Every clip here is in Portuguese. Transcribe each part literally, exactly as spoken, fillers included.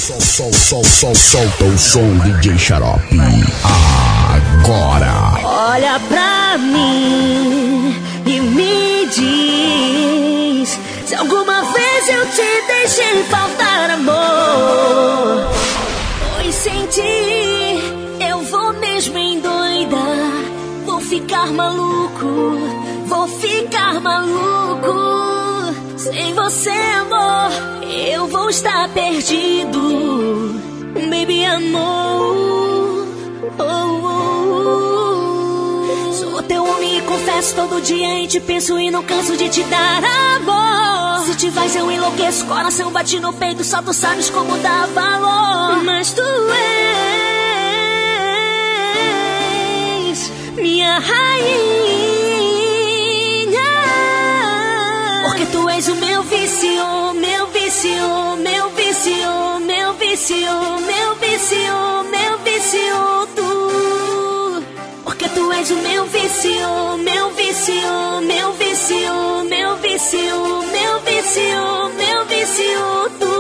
Sol, sol, sol, sol, solta o som D J Xarope. Agora. Olha pra mim e me diz se alguma vez eu te deixei faltar amor. Pois sem ti eu vou mesmo endoidar. Vou ficar maluco, vou ficar maluco. Sem você, amor, eu vou estar perdido. Baby, amor, oh, oh, oh. Sou teu homem e confesso todo dia e te penso e não canso de te dar amor. Se te vais eu enlouqueço, coração bate no peito, só tu sabes como dá valor. Mas tu és minha rainha, porque tu és o meu vício, meu vício, meu vício, meu vício, meu vício, meu vício, tu. Porque tu és o meu vício, meu vício, meu vício, meu vício, meu vício, meu vício, tu.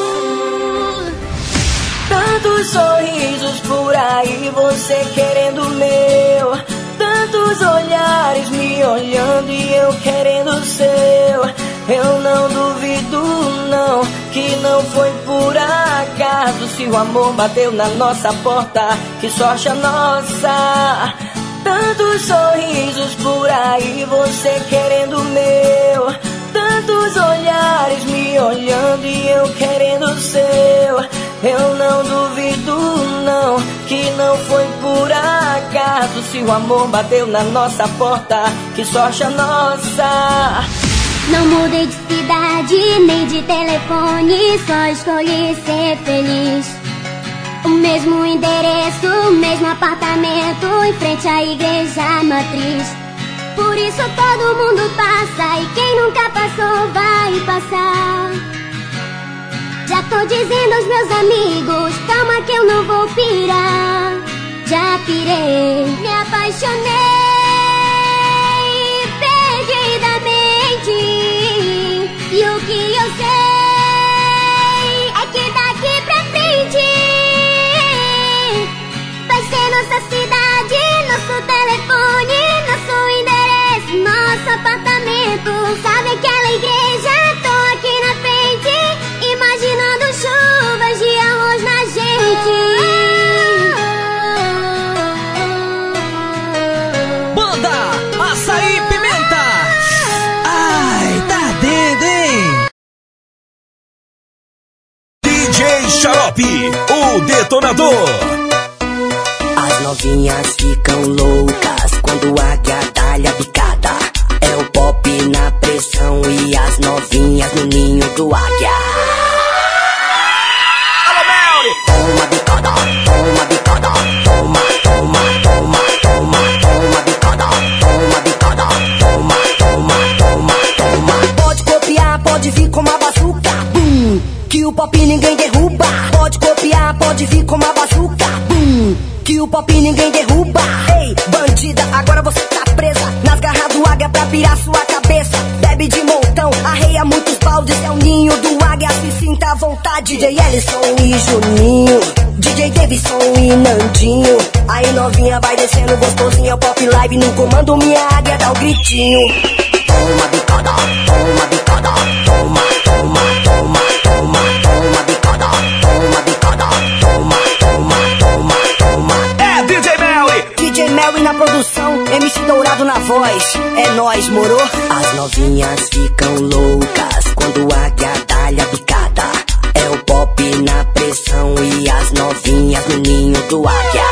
Tantos sorrisos por aí, você querendo o meu. Tantos olhares me olhando e eu querendo o seu. Eu não duvido não, que não foi por acaso. Se o amor bateu na nossa porta, que sorte a nossa. Tantos sorrisos por aí, você querendo o meu. Tantos olhares me olhando e eu querendo o seu. Eu não duvido não, que não foi por acaso. Se o amor bateu na nossa porta, que sorte a nossa. Não mudei de cidade, nem de telefone, só escolhi ser feliz. O mesmo endereço, o mesmo apartamento, em frente à igreja matriz. Por isso todo mundo passa, e quem nunca passou vai passar. Já tô dizendo aos meus amigos, calma que eu não vou pirar. Já pirei, me apaixonei perdidamente. E o que eu sei é que daqui pra frente vai ser nossa cidade, nosso telefone, nosso endereço, nosso apartamento. Sabe aquela igreja? Tô aqui na frente, imaginando chuvas de amor na gente. Banda Açaí Pimenta. Ai, tá dentro, hein? D J Xarope, o detonador. As novinhas ficam loucas quando a águia a picada. É o pop na pressão e as novinhas no ninho do águia. Toma bicada, toma bicada, toma, toma, toma, toma, toma bicada, toma bicada, toma, toma, toma, toma. Pode copiar, pode vir com uma bazuca, bum, que o pop ninguém derruba. Pode copiar, pode vir com uma bazuca, bum, que o pop ninguém derruba. Ei, bandida, agora você tá presa nas garras do águia pra pirar sua cabeça. Bebe de montão, arreia muitos baldes, é o ninho do águia, se sinta à vontade. D J Ellison e Juninho, D J Davidson e Nandinho. Aí novinha vai descendo gostosinho, é o pop live no comando, minha águia dá o gritinho. Toma bicada, toma bicada, toma, toma, toma, toma, toma bicada, toma bicada, toma, toma, toma, toma. É D J Melly. D J Melly na produção, M C Dourado na voz. É nóis, moro? As novinhas ficam loucas quando a águia dá-lhe a picada. É o pop na pressão e as novinhas no ninho do águia.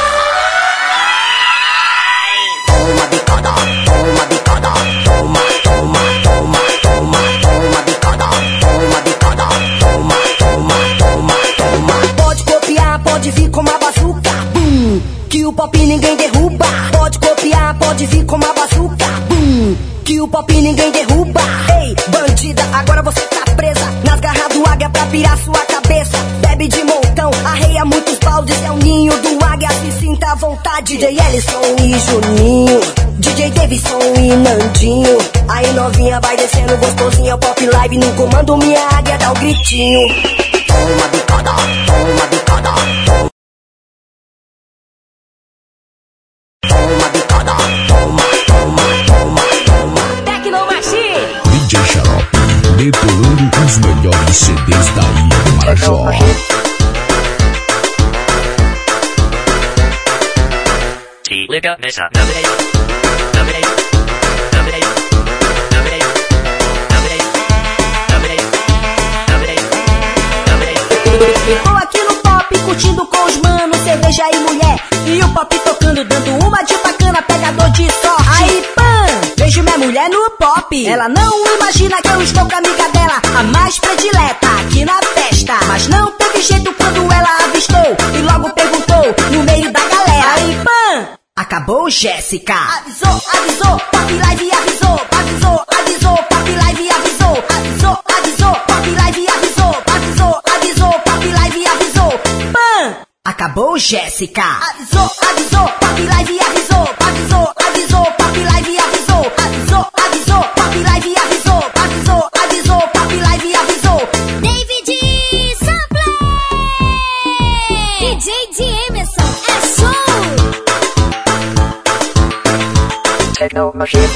Toma bicada, toma bicada, toma, toma, toma, toma, toma bicada, toma bicada, toma, toma, toma, toma. Pode copiar, pode vir com uma bazuca, bum, que o pop ninguém derruba. Pode copiar, pode vir com uma bazuca, bum, que o pop ninguém derruba. Ei, bandida, agora você tá presa nas garras do águia pra pirar sua cabeça. Bebe de montão, arreia muitos baldes, é o ninho do águia, se sinta à vontade. D J Ellison e Juninho, D J Davidson e Nandinho. Aí novinha vai descendo gostosinho, é o pop live no comando, minha águia dá o gritinho. Toma bicada, Marajó. Se liga nessa novidade, novidade, novidade, novidade, novidade, novidade, novidade, novidade. Tô aqui no pop, curtindo com os manos, cerveja e mulher. E o pop tocando, dando uma de bacana, pegador de sorte. Aí, pã, vejo minha mulher no pop. Ela não imagina que eu estou com a amiga dela, a mais predileta aqui na festa. Mas não teve jeito quando ela avistou e logo perguntou no meio da galera. Aí, pã, acabou, Jéssica. Avisou, avisou, Pop Live avisou. Avisou, avisou, Pop Live avisou. Avisou, avisou, Pop Live avisou. Avisou, avisou, Pop Live avisou. Pã, acabou, Jéssica. Avisou, avisou, Pop Live avisou. Avisou, avisou, Pop Live avisou. Avisou, avisou, Pop Live avisou. Avisou, avisou, Pop Live avisou. David Sample, D J de Emerson, é show. Techno machine.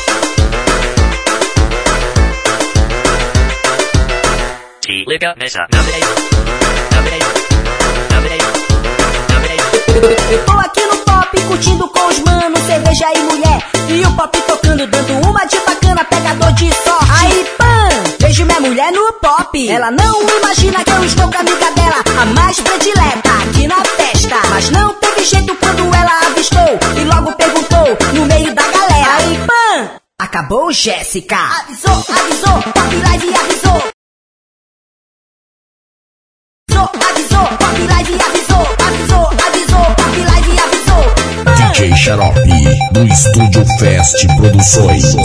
Se liga nessa novidade, novidade, novidade, novidade. Eu tô aqui no pop, curtindo com os manos, cerveja e mulher. E o pop tocando, dando uma de bacana, pegador de sorte. Aí, pã, vejo minha mulher no pop. Ela não imagina que eu estou com a amiga dela, a mais predileta aqui na festa. Mas não teve jeito quando ela avistou e logo perguntou no meio da galera. Aí, pã, acabou, Jéssica. Avisou, avisou, Pop Live avisou. Avisou, avisou, Pop Live avisou. Avisou, avisou, Pop Live avisou. D J Xarope, do Estúdio Fest Produções.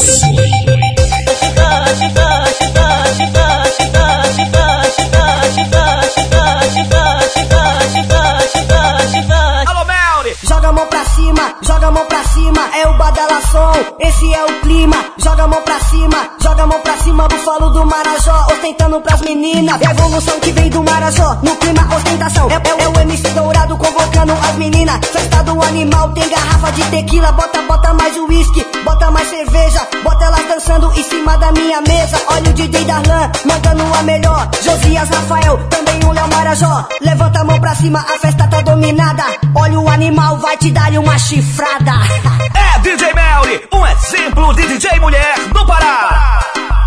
Joga a mão pra cima, joga a mão pra cima, é o badalação, esse é o clima. Joga a mão pra cima, joga a mão pra cima, Búfalo do Marajó, ostentando pras meninas. Revolução que vem do Marajó, no clima ostentação. É, é, é o M C Dourado convocando as meninas. Festa do animal, tem garrafa de tequila. Bota, bota mais uísque, bota mais cerveja. Bota elas dançando em cima da minha mesa. Olha o D J Darlan, mandando a melhor. Josias Rafael, também o Léo Marajó. Levanta a mão pra cima, a festa tá dominada. Olha o animal, vai te dar uma chifrada. É D J Melly, um exemplo de D J mulher do Pará.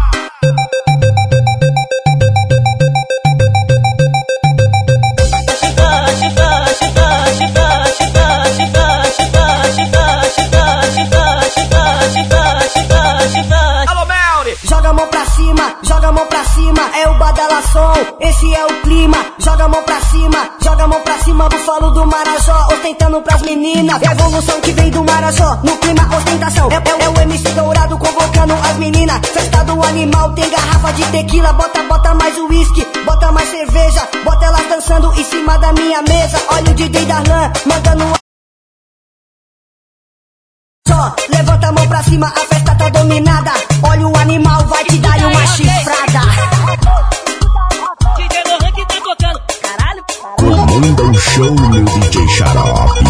Alô, Melly! Joga a mão pra cima, joga a mão pra cima, é o badalação, esse é o clima. Joga a mão pra cima, joga a mão pra cima, Búfalo do Marajó, ostentando pras meninas. Revolução que vem do Marajó, no clima ostentação. É, é, é o M C Dourado convocando as meninas. Festa do animal, tem garrafa de tequila. Bota, bota mais uísque, bota mais cerveja. Bota elas dançando em cima da minha mesa. Olha o D J Darlan, mandando a... Só, levanta a mão pra cima, a festa tá dominada. Olha o animal, vai te dar uma chifrada. D J Lohan que tá tocando. Caralho. Comanda o show, meu D J Xarope.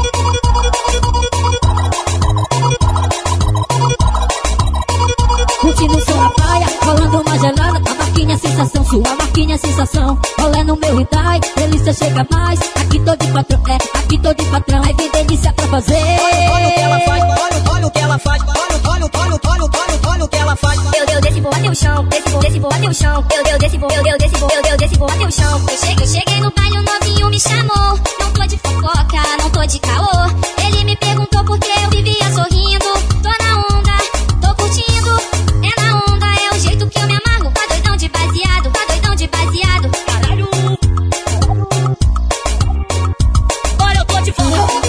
Curtindo só na praia, rolando uma gelada. A marquinha sensação, sua marquinha sensação. Rolê no meu Itai, delícia chega mais. Aqui tô de patrão, é, aqui tô de patrão. Aí vem delícia pra fazer. Olha, olha o que ela faz, olha, olha o que ela faz. Olha, olha, olha, olha, olha, olha o que ela faz. Eu, eu desci, vou até o chão, desci, vou, desci, vou até o chão. Eu, eu desci, vou, eu, eu desci, vou, eu, eu desci, vou até o chão. Eu cheguei, eu cheguei no baile, o novinho me chamou. Não tô de fofoca, não tô de caô. Ele me perguntou por que eu vivia sorrindo. Tô na onda, tô curtindo. É na onda, é o jeito que eu me amarro. Tá doidão de baseado, tá doidão de baseado. Caralho. Olha, eu tô de fofoca.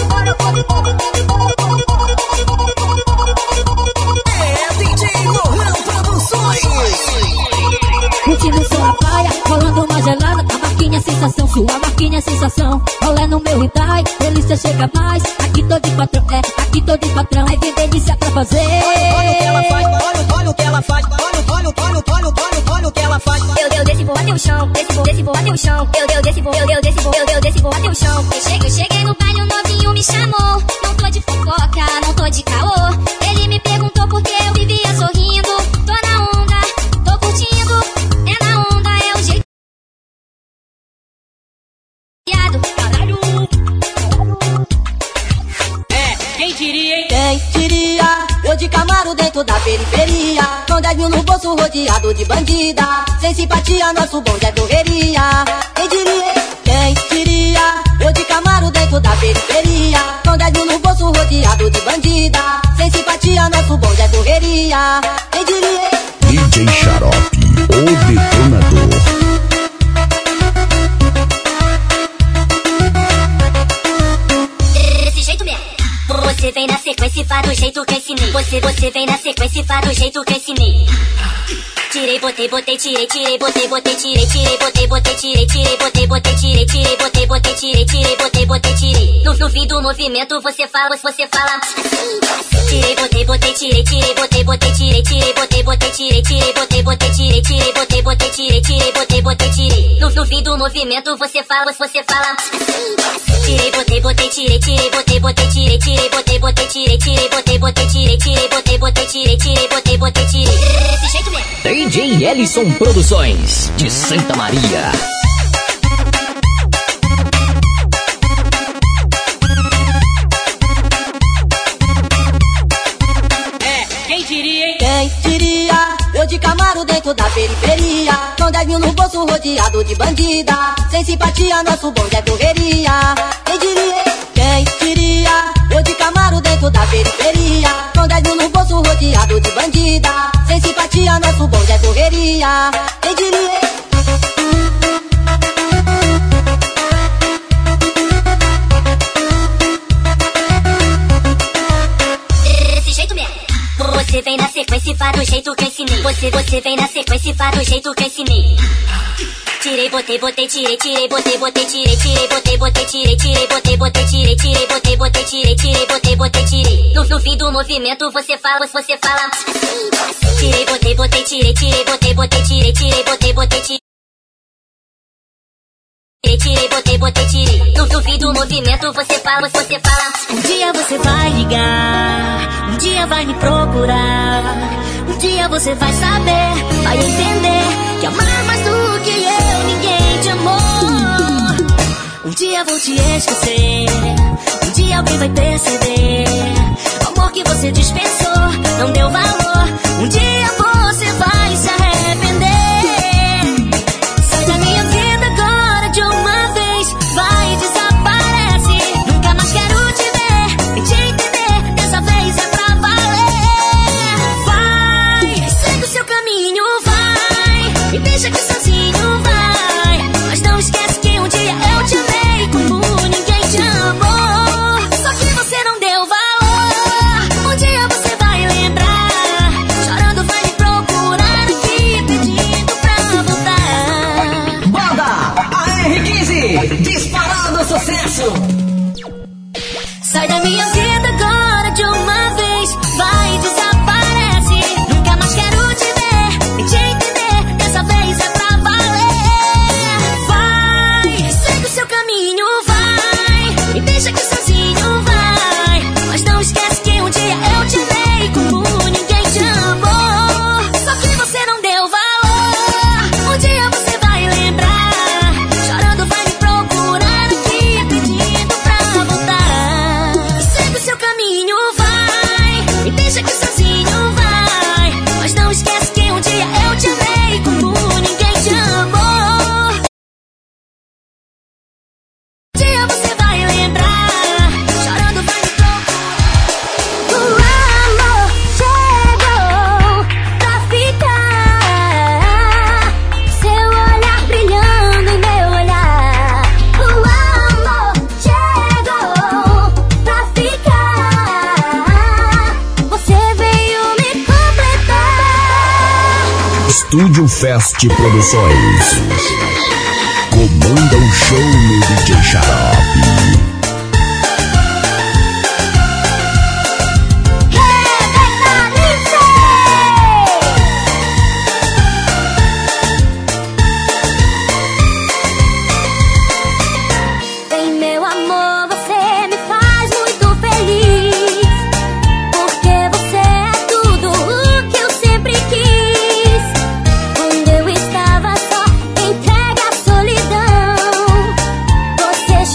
É D J Lohan Produções. Curtindo só na praia, rolando uma gelada. A marquinha sensação, sua marquinha sensação. Rolê no meu Itai, delícia chega mais. Aqui tô de patrão, é, aqui tô de patrão. Aí vem delícia pra fazer. Olha, olha o que ela faz, olha, olha o que ela faz. Olha, olha, olha, olha, olha, olha o que ela faz. Eu, eu desci, vou até o chão, desci, vou, desci, vou até o chão. Eu, eu desci, vou, eu, eu desci, vou, eu, eu desci, vou até o chão. Eu cheguei, eu cheguei no baile, o novinho me chamou. Não tô de fofoca, não tô de caô. Ele me perguntou por que eu vivia sorrindo. Tô na onda, tô curtindo. É na onda, é o jeito. rodeado. Caralho. É, quem diria, hein? Quem diria? Eu de Camaro dentro da periferia, com dez mil no bolso rodeado de bandida. Sem simpatia, nosso bonde é correria. Quem diria? Quem diria? Eu de Camaro dentro da periferia, com dez mil no bolso rodeado de bandida. Sem simpatia, nosso bonde é correria. Quem diria? D J Xarope, o detonador. Desse jeito mesmo. Você vem na sequência e faz do jeito que eu ensinei. Você, você vem na sequência e faz do jeito que eu ensinei. Tirei, botei, botei, tirei, tirei, botei, botei, tirei, tirei, botei, botei, tirei, tirei, botei, botei, tirei, tirei, botei, botei, tirei, tirei, botei, botei, tirei. No, no fim do movimento você fala, você fala assim. Tirei, botei, botei, tirei, tirei, botei, botei, tirei, tirei, botei, botei, tirei, tirei, botei, botei, tirei, tirei, botei, botei, tirei, tirei, botei, botei, tirei. No, no fim do movimento você fala, você fala assim. Tirei, botei, botei, tirei, tirei, botei, botei, tirei, tirei, botei, botei, tirei, tirei, botei, botei, tirei, tirei, botei, botei, tirei, tirei, botei, botei, tirei. Desse jeito mesmo. D J Ellison Produções, de Santa Maria. É, quem diria, hein? Quem diria? Eu de Camaro dentro da periferia, com dez mil no bolso rodeado de bandida. Sem simpatia, nosso bonde é correria. Quem diria? Quem diria? Eu de Camaro dentro da periferia, com dez mil no bolso rodeado de bandida. Sem simpatia, nosso bonde é correria. Quem diria? Desse jeito mesmo. Você vem na sequência e faz do jeito que eu ensinei. Você, você vem na sequência e faz do jeito que eu ensinei. Tirei, botei, botei, tirei, tirei, botei, botei, tirei, tirei, botei, botei, tirei, tirei, botei, botei, tirei, tirei, botei, botei, tirei, tirei, botei, botei, tirei. No, no fim do movimento você fala, você fala assim. Tirei, botei, botei, tirei, tirei, botei, botei, tirei, tirei, botei, botei, tirei. Tirei, botei, botei, tirei. No, no fim do movimento você fala, você fala. Um dia você vai ligar, um dia vai me procurar. Um dia você vai saber, vai entender que amar mais do que eu, ninguém te amou. Um dia vou te esquecer, um dia alguém vai perceber. O amor que você dispensou, não deu valor. Um dia você vai se arrepender. Sai da minha vida agora de uma vez, vai e desaparece. Nunca mais quero te ver, nem te entender. Dessa vez é pra valer. Vai, segue o seu caminho, vai. Me deixa aqui sozinho, vai. Mas não esquece que um dia eu te amei como ninguém te amou. Só que você não deu valor. Um dia você vai lembrar, chorando vai me procurar aqui, pedindo pra voltar. Banda A R quinze, disparado sucesso. Sai da minha vida agora de uma vez, vai e desaparece. Nunca mais quero te ver, nem te entender. Dessa vez é pra valer. Vai, segue o seu caminho, vai. Me deixa aqui sozinho, vai. Mas não esquece que um dia eu te amei como ninguém te amou. Só que você não deu valor. Um dia você vai lembrar, chorando vai me procurar aqui, pedindo pra voltar. Segue o seu caminho, vai. Me deixa aqui sozinho, vai. Mas não esquece que um dia eu te amei como ninguém te amou. Um dia você vai lembrar, chorando vai me procurar. O amor chegou pra ficar. Seu olhar brilhando em meu olhar. O amor chegou pra ficar. Você veio me completar. Estúdio Fest Produções. Comanda o show no D J Xarope. Vem, meu amor, você me faz muito feliz. Porque você é tudo o que eu sempre quis. Quando eu estava só, entregue à solidão. Você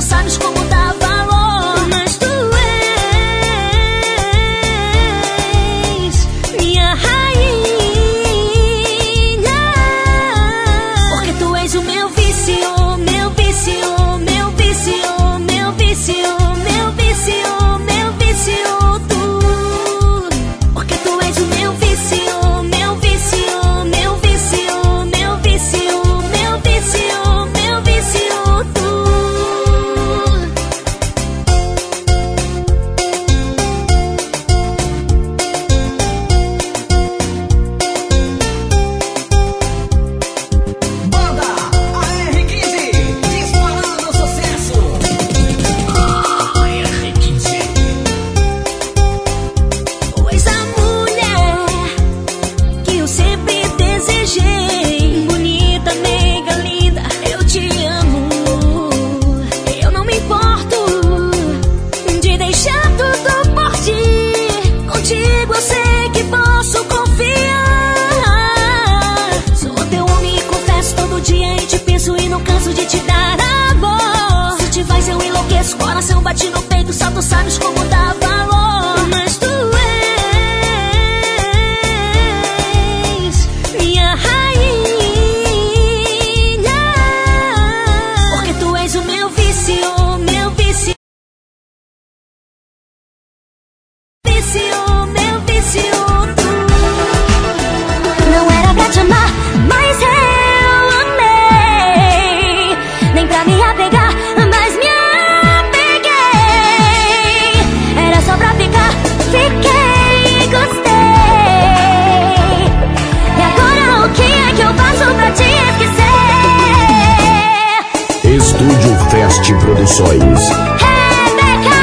sabes como dá valor. Mas tu és minha rainha, porque tu és o meu vício, meu vício, meu vício, meu vício, meu vício, meu vício, tu. Porque tu és o meu vício, meu vício, meu vício, meu vício, meu vício, meu vício, tu. Banda A R quinze, disparando sucesso. A R quinze. Pois a mulher que eu sempre desejei, bonita, meiga, linda, eu te amo. Eu não me importo de deixar tudo por ti. Contigo eu sei que posso confiar. Sou teu homem e confesso todo dia e te penso e não canso de te dar amor. Se te vais eu enlouqueço, coração bate no peito, só tu sabes como dá valor. Mas tu és minha rainha, porque tu és o meu vício, meu vício, vício, meu vício, tu. Não era pra te amar, mas eu amei. Nem pra me apegar, mas me apeguei. Era só pra ficar, fiquei, gostei. E agora o que é que eu faço pra te esquecer? Estúdio Fest Produções. Rebeca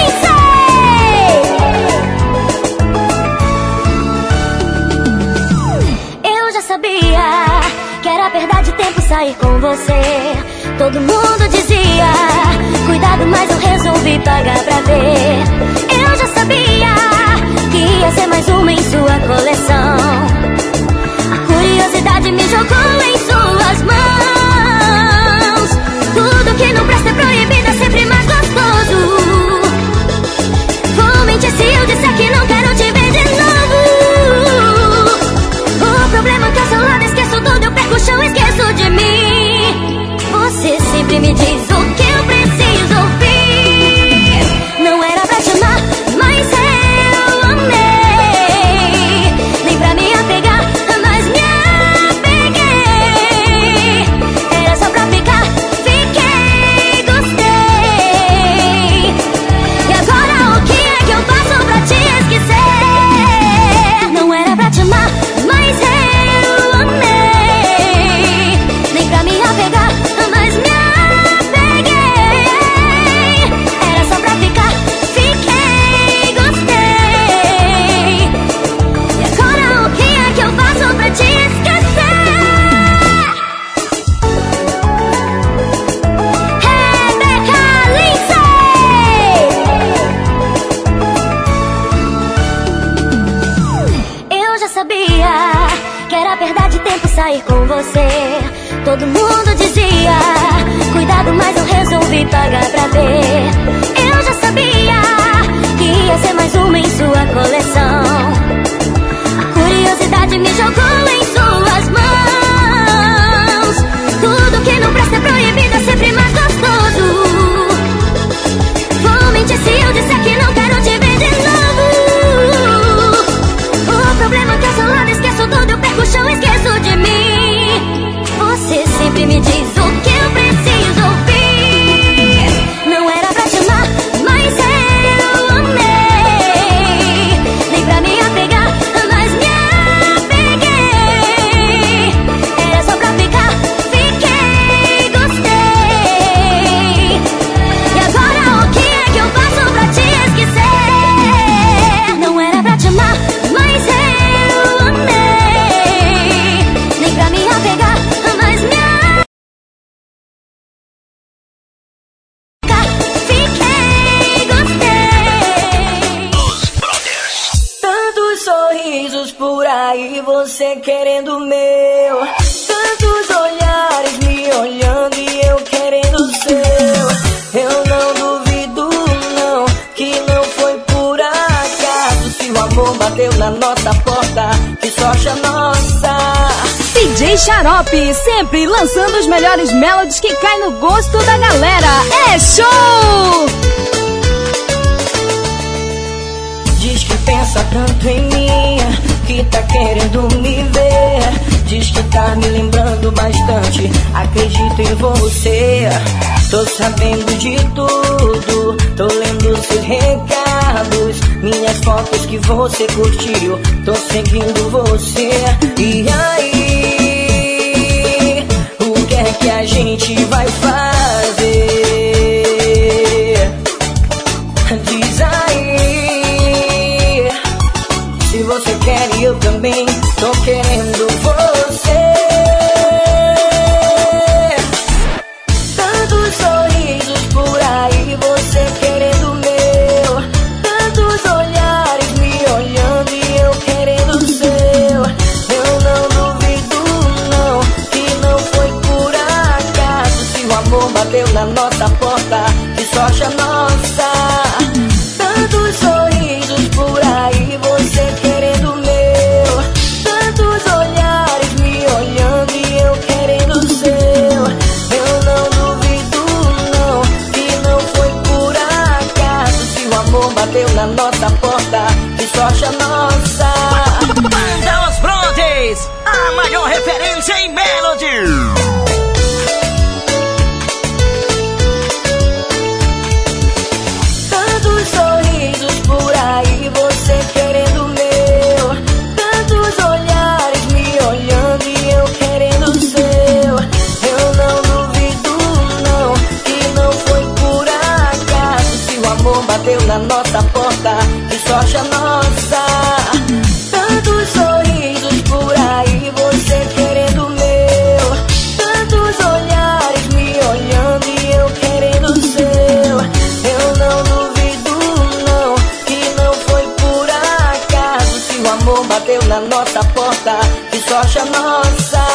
Lindsay. Eu já sabia que era perda de tempo sair com você. Todo mundo dizia, cuidado, mas eu resolvi pagar pra ver. Eu já sabia que ia ser mais uma em sua coleção. A curiosidade me jogou em suas mãos. Tudo que não presta é proibido, é sempre mais gostoso. Vou mentir se eu disser que não quero te ver de novo. O problema é que ao seu lado esqueço tudo, eu perco o chão, esqueço de mim. Você sempre me diz o que eu preciso ouvir. Não era pra te amar, mas eu amei. Nem pra me apegar, mas me apeguei. Era só pra ficar, fiquei, gostei. E agora o que é que eu faço pra te esquecer? Não era pra te amar, mas eu amei. Nem pra me apegar, mas me apeguei. Era só pra ficar, fiquei, gostei. E agora o que é que eu faço pra te esquecer? Rebeca Lindsay. Eu já sabia que era perda de tempo sair com você. Todo mundo dizia, cuidado, mas eu resolvi pagar pra ver. Eu já sabia que ia ser mais uma em sua coleção. A curiosidade me jogou em suas mãos. Tudo que não presta é proibido, é sempre mais gostoso. Vou mentir se eu disser que não quero te ver de novo. O problema é que ao seu lado esqueço tudo, eu perco o chão, esqueço de mim. Você sempre me diz o que eu preciso ouvir. Não era pra te amar, mas eu amei. Nem pra me apegar, mas me apeguei. Era só pra ficar, fiquei, gostei. E agora o que é que eu faço pra te esquecer? Não era pra te amar, mas eu amei. Nem pra me apegar, mas me fiquei, gostei. Tantos sorrisos por aí, você querendo o meu. Tantos olhares me olhando e eu querendo o seu. Eu o amor bateu na nossa porta, que sorte a nossa. D J Xarope, sempre lançando os melhores melodies que caem no gosto da galera. É show! Diz que pensa tanto em mim, que tá querendo me ver. Diz que tá me lembrando bastante, acredito em você. Tô sabendo de tudo, tô lendo seus recados, minhas fotos que você curtiu, tô seguindo você. E aí, o que é que a gente vai fazer? Diz aí, se você quer e eu também tô querendo você. Tantos sorrisos por aí, você querendo o meu. Tantos olhares me olhando e eu querendo o seu. Eu não duvido não, que não foi por acaso. Se o amor bateu na nossa porta, que sorte a nossa. Tantos sorrisos por aí, você querendo o meu. Tantos olhares me olhando e eu querendo o seu. Eu não duvido não, que não foi por acaso. Se o amor bateu na nossa porta, que sorte a nossa. Banda Os Brontes, a maior referência em melody. Tantos sorrisos por aí, você querendo o meu. Tantos olhares me olhando e eu querendo o seu. Eu não duvido não, que não foi por acaso. Se o amor bateu na nossa porta, que sorte a nossa. Tantos sorrisos por aí, você querendo o meu. Tantos olhares me olhando e eu querendo o seu. Eu não duvido não, que não foi por acaso. Se o amor bateu na nossa porta, que sorte a nossa.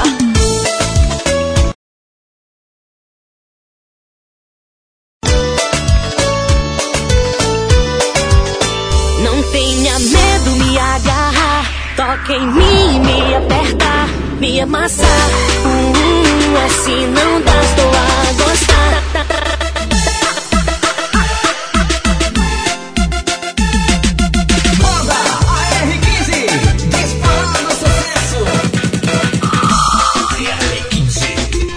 Não tenha medo, me agarrar, toca em mim, me apertar, me amassar. Hum, assim não dá, estou a gostar. Banda A R quinze, disparando sucesso. A R quinze.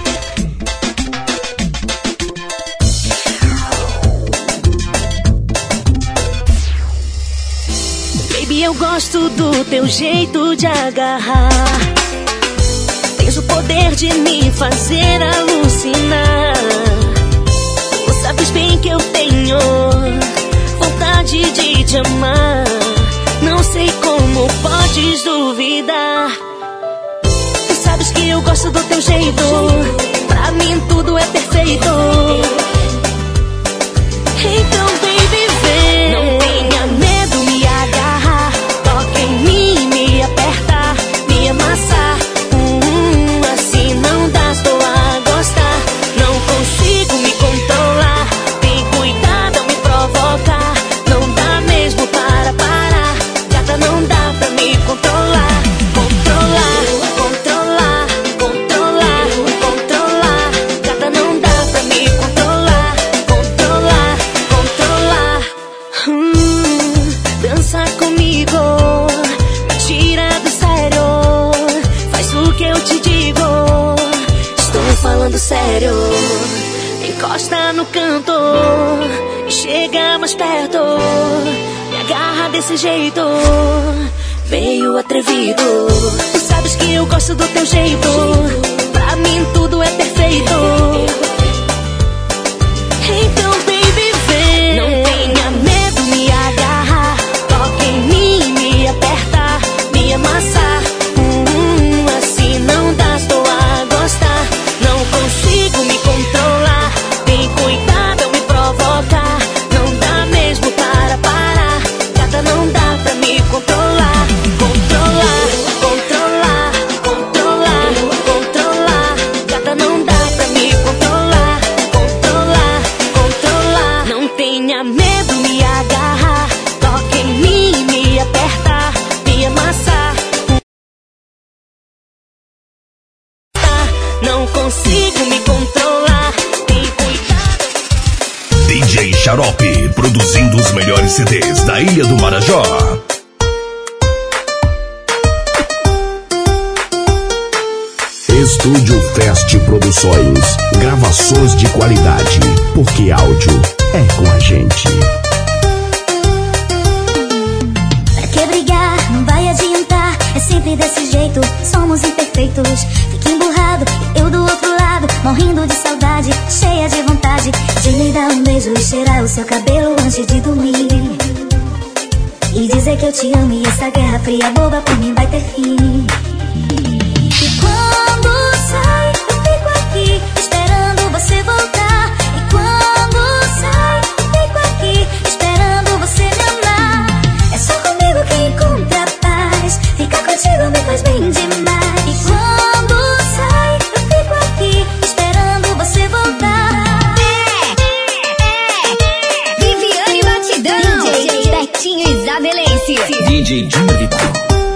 Baby, eu gosto do teu jeito de agarrar. Tens o poder de me fazer alucinar. Tu sabes bem que eu tenho vontade de te amar. Não sei como podes duvidar. Tu sabes que eu gosto do teu jeito. Pra mim tudo é perfeito. Então, baby, vem. Não tenha medo, me agarrar, toca em mim, me apertar, me amassar. Hum, assim não dá, estou a gostar. Não consigo me controlar. Tem cuidado ao me provocar. Não dá mesmo para parar. Gata, não dá pra me controlar. Controlar, controlar, controlar, controlar. Gata, não dá pra me controlar. Controlar, controlar. Hum, dança comigo, me tira do sério. Faz o que eu te digo. Estou falando sério. Encosta no canto e chega mais perto. Me agarra desse jeito, meio atrevido. Tu sabes que eu gosto do teu jeito. Pra mim tudo é perfeito. Então, baby, vem. Não tenha medo, me agarrar, toca em mim, me apertar, me amassar. Hum, assim não dá, estou a gostar. Não consigo me controlar. Tem cuidado ao me provocar. Não dá mesmo para parar. Gata, não dá pra me controlar. Controlar, controlar, controlar, controlar. Gata, não dá pra me controlar. Controlar, controlar. Não tenha medo, me agarrar, toca em mim, me Xarope, produzindo os melhores C Ds da Ilha do Marajó. Estúdio Fest Produções, gravações de qualidade, porque áudio é com a gente. Pra que brigar? Não vai adiantar, é sempre desse jeito, somos imperfeitos. Fica emburrado, eu do outro lado, morrendo de saudade, cheia de vontade de lhe dar um beijo e cheirar o seu cabelo antes de dormir. E dizer que eu te amo e essa guerra fria boba por mim vai ter fim. E quando sai, eu fico aqui esperando você voltar. E quando sai, eu fico aqui esperando você me amar. É só comigo que encontra paz, ficar contigo me faz bem demais. E quando sai, eu fico aqui esperando você voltar. É, é, é, Viviane Batidão, D J Betinho Isabelense, D J Júnior Vital.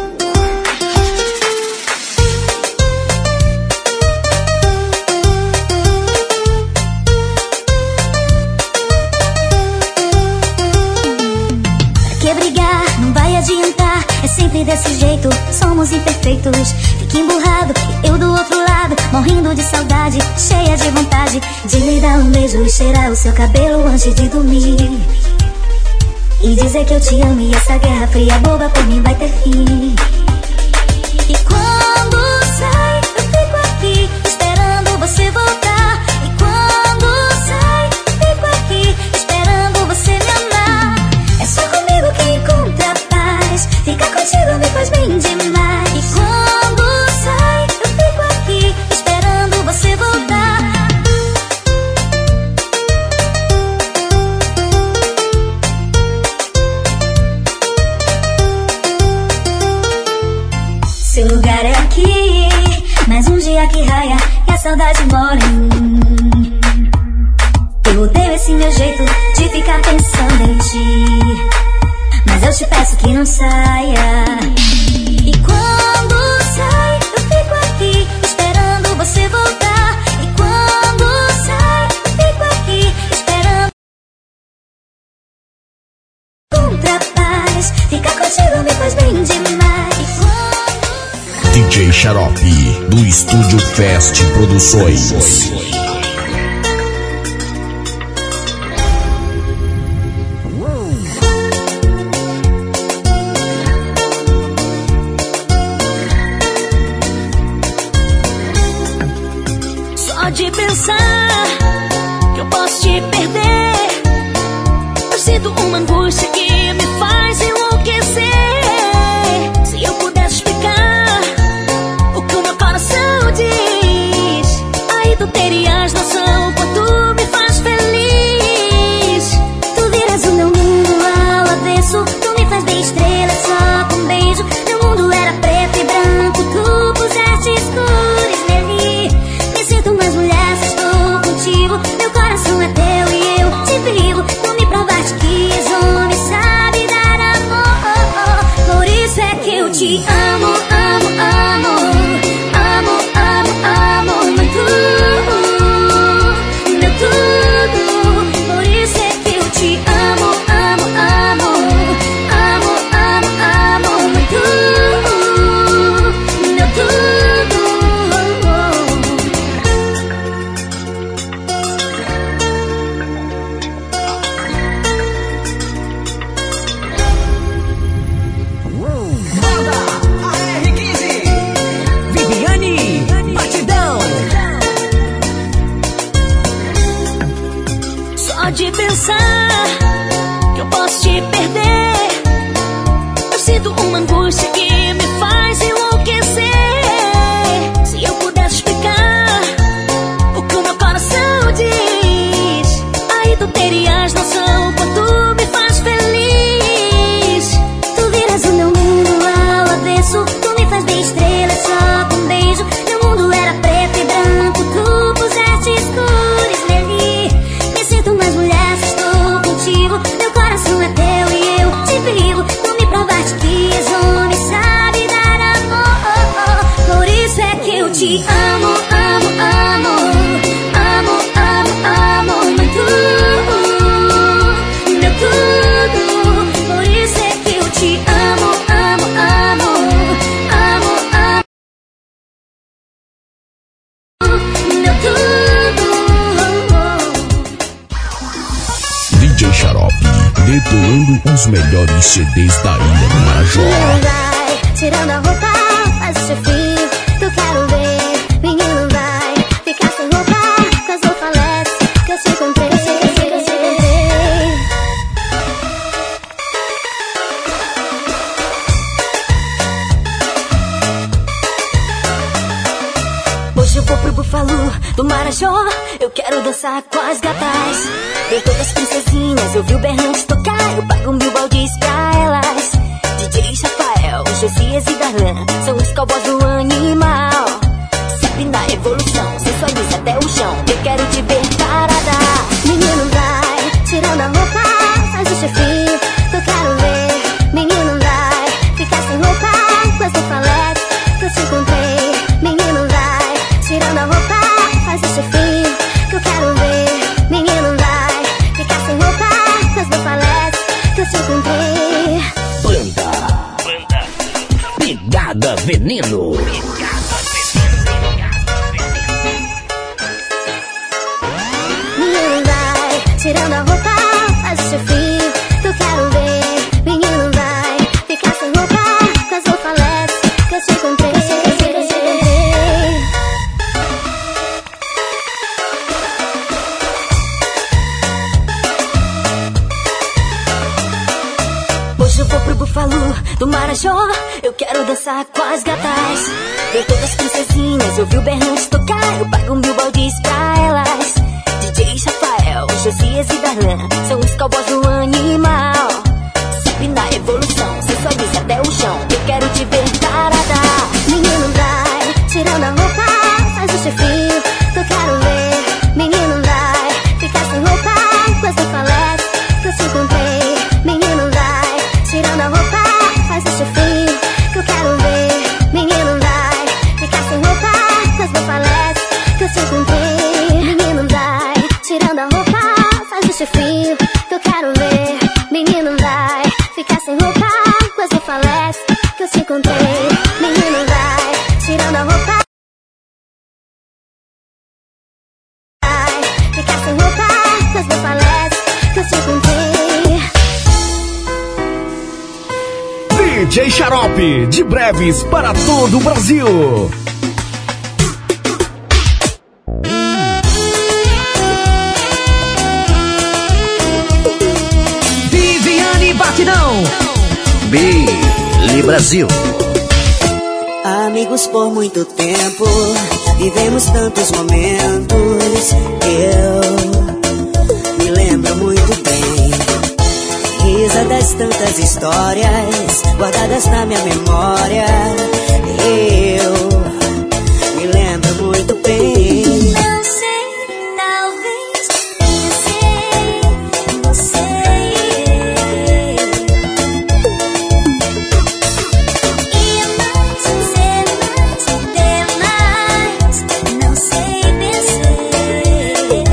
Sempre desse jeito, somos imperfeitos. Fica emburrado, eu do outro lado, morrendo de saudade, cheia de vontade de lhe dar um beijo e cheirar o seu cabelo antes de dormir. E dizer que eu te amo e essa guerra fria boba por mim vai ter fim. E quando sai, eu fico aqui esperando você voltar. E quando sai, eu fico aqui esperando você me amar. É só comigo que encontra paz, ficar contigo me faz bem demais. E quando sai, eu fico aqui esperando você voltar. Seu lugar é aqui, mais um dia que raia e a saudade mora em mim. Eu odeio esse meu jeito de ficar pensando em ti, mas eu te peço que não saia. E quando sai, eu fico aqui esperando você voltar. E quando sai, eu fico aqui esperando contra paz, ficar contigo me faz bem demais. E quando... D J Xarope, do Estúdio Fest Produções. De pensar que eu posso te perder, eu sinto uma angústia que me faz enlouquecer. Se eu pudesse explicar o que o meu coração diz, aí tu terias noção quanto me faz feliz. Tu viras o meu mundo ao avesso, tu me faz bem estrela só com um beijo. Meu mundo era preto e branco, tu puseste cores nele. Me sinto mais mulher se estou contigo. Meu coração é teu e eu te vivo. Tu me provaste que és homem, sabe dar amor. Por isso é que eu te amo, amo, amo. Amo, amo, amo, meu tudo, meu tudo. Por isso é que eu te amo, amo, amo. Amo, amo, amo, meu tudo, meu tudo. De pensar que eu posso te perder, eu sinto uma angústia que me faz enlouquecer. Se eu pudesse explicar o que o meu coração diz, aí tu terias noção quanto me faz feliz. Tu viras o meu mundo ao avesso, tu me faz bem estrela só com um beijo. Meu mundo era preto e branco, tu puseste cores nele. Me sinto mais mulher se estou contigo. Meu coração é teu e eu te vivo. Tu me provaste que és homem, sabe dar amor. Por isso é que eu te amo, amo, amo. Amo, amo, amo, muito. tocando os melhores C Ds da ilha do Marajó. Vai, tirando a roupa, faz o chefinho que eu quero ver. Menino vai, ficar sem roupa, com as roupas que eu te encontrei, que eu te encontrei. Hoje eu vou pro Búfalo do Marajó, eu quero dançar com as gatas. Ver todas as princesinhas, eu vi o Berrante tocar, eu pago mil baldes pra elas. D J Rafael, Josias e Darlan são os cowboys do animal. Sempre na evolução, sensualiza até o chão, eu quero te ver parada. Menino vai, tirando a roupa, faz o chefinho que eu quero ver. Menino vai, ficar sem roupa, com as roupas que eu te encontrei. Menino vai, tirando a roupa, faz o chefinho que eu quero ver. Menino vai, ficar sem roupa, com as roupas que eu te encontrei. Banda, banda, Pegada Veneno. Menino vai, tirando a roupa, faz o chefinho que eu quero ver. Menino vai, ficar sem roupa, com as roupas que eu te encontrei, que eu te encontrei, que eu te encontrei. Hoje eu vou pro Búfalo do Marajó, eu quero dançar com as gatas. Ver todas as princesinhas, eu vi o Berrante tocar, eu pago mil baldes pra elas. D J Rafael, Josias e Darlan são os cowboys do animal. Sempre na evolução, sensualiza até o chão, eu quero te ver parada. Menino vai, tirando a roupa, faz o chefinho que eu quero ver. Menino vai, ficar sem roupa, com as roupas que eu te encontrei. Menino vai, tirando a roupa, faz o chefinho que eu quero ver. Menino vai, ficar sem roupa, com as roupas que eu te encontrei. Menino vai, tirando a roupa, faz o chefinho que eu quero ver. Menino vai, ficar sem roupa, com as roupas que eu te encontrei. Menino vai, tirando a roupa, vai, ficar sem roupa, com as roupas que eu te encontrei. D J Xarope, de Breves para todo o Brasil. Viviane Batidão. Billy Brasil. Amigos por muito tempo, vivemos tantos momentos. Eu me lembro muito bem, risadas, tantas histórias guardadas na minha memória. Eu me lembro muito bem. Não sei, talvez pensei em você. E mais, ser mais, ter mais. Não sei, pensei.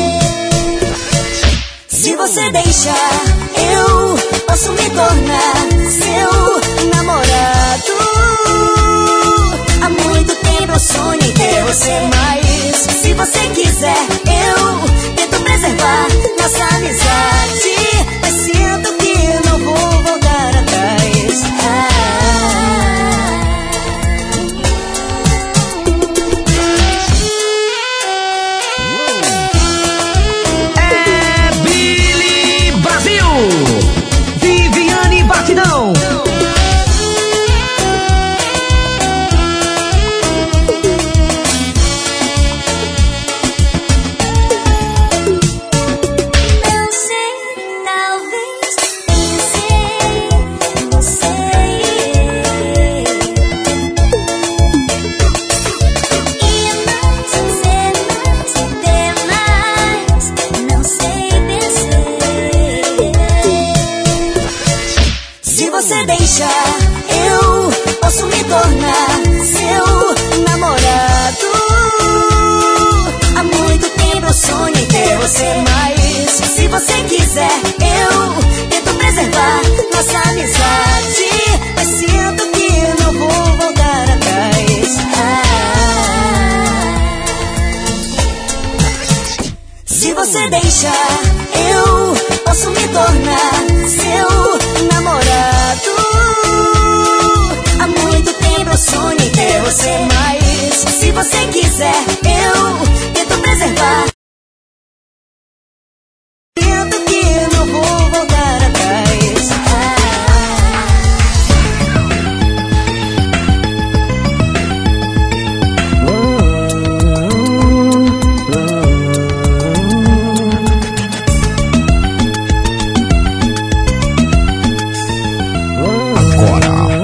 Se você deixar, eu posso me tornar seu namorado. Há muito tempo eu sonho em ter você, mas se você quiser, eu tento preservar nossa amizade. Mas sinto que não vou voltar atrás. É Billy Brasil. Viviane Batidão. Não sei, talvez pensei em você. E mais, ser mais, ter mais. Não sei, pensei. Se você deixar, eu posso me tornar seu namorado. Há muito tempo eu sonho em ter você, mas se você quiser, eu tento preservar nossa amizade. Mas sinto que não vou voltar atrás. Se você deixar, eu posso me tornar seu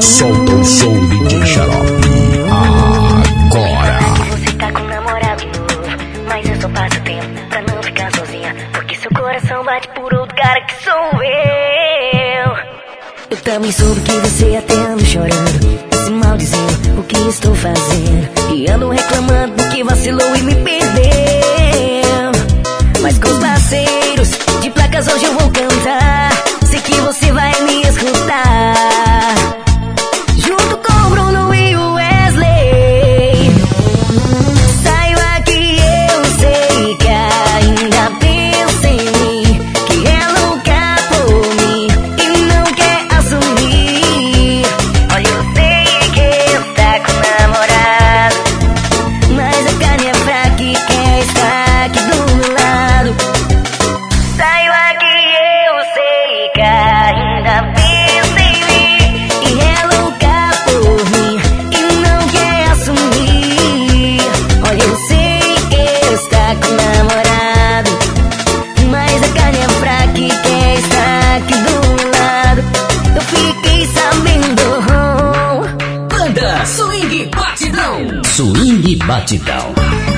Solta o som D J Xarope agora. Você tá com um namorado novo, mas eu só passo tempo pra não ficar sozinha, porque seu coração bate por outro cara que sou eu. Eu também soube que você até anda chorando, se maldizendo o que estou fazendo, e ando reclamando porque vacilou e me perdeu. Mas com os parceiros de placas hoje eu vou cantar, sei que você vai me escutar. Junto com o Bruno e o Wesley, saiba que eu sei que ainda pensa em mim, que é louca por mim e não quer assumir. Olha, eu sei que está com namorado, mas a carne é fraca e quer estar aqui do meu lado. Saiba que eu sei que ainda pensa em mim, e é louca por mim e não quer assumir. Olha, eu sei que está com namorado, mas a carne é fraca e quer estar aqui do meu lado. Eu fiquei sabendo. Banda Swing Batidão. Swing Batidão.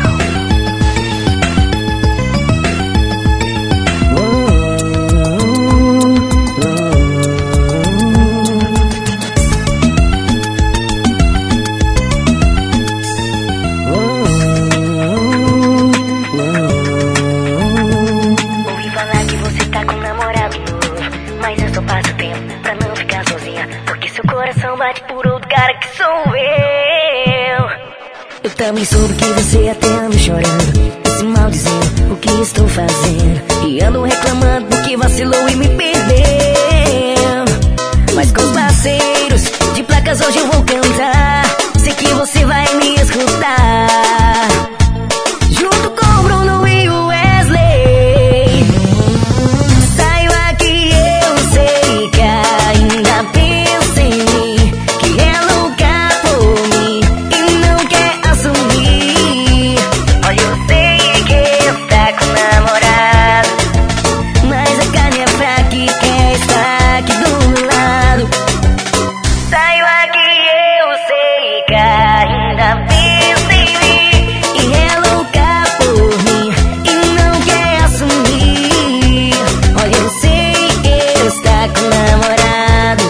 Ouvi falar que você tá com um namorado novo, mas eu só passo tempo pra não ficar sozinha, porque seu coração bate por outro cara que sou eu. Eu também soube que você até anda chorando, se maldizendo o que estou fazendo, e ando reclamando porque vacilou e me perdeu. Mas com os parceiros de placas hoje eu vou cantar, sei que você vai me escutar. Junto com o Bruno e o Wesley, saiba que eu sei que ainda pensa em mim, que é louca por mim e não quer assumir. Olha, eu sei que está com namorado, mas a carne é fraca e quer estar aqui do meu lado. Saiba que eu sei que ainda pensa em mim, e é louca por mim e não quer assumir. Olha, eu sei que está com namorado,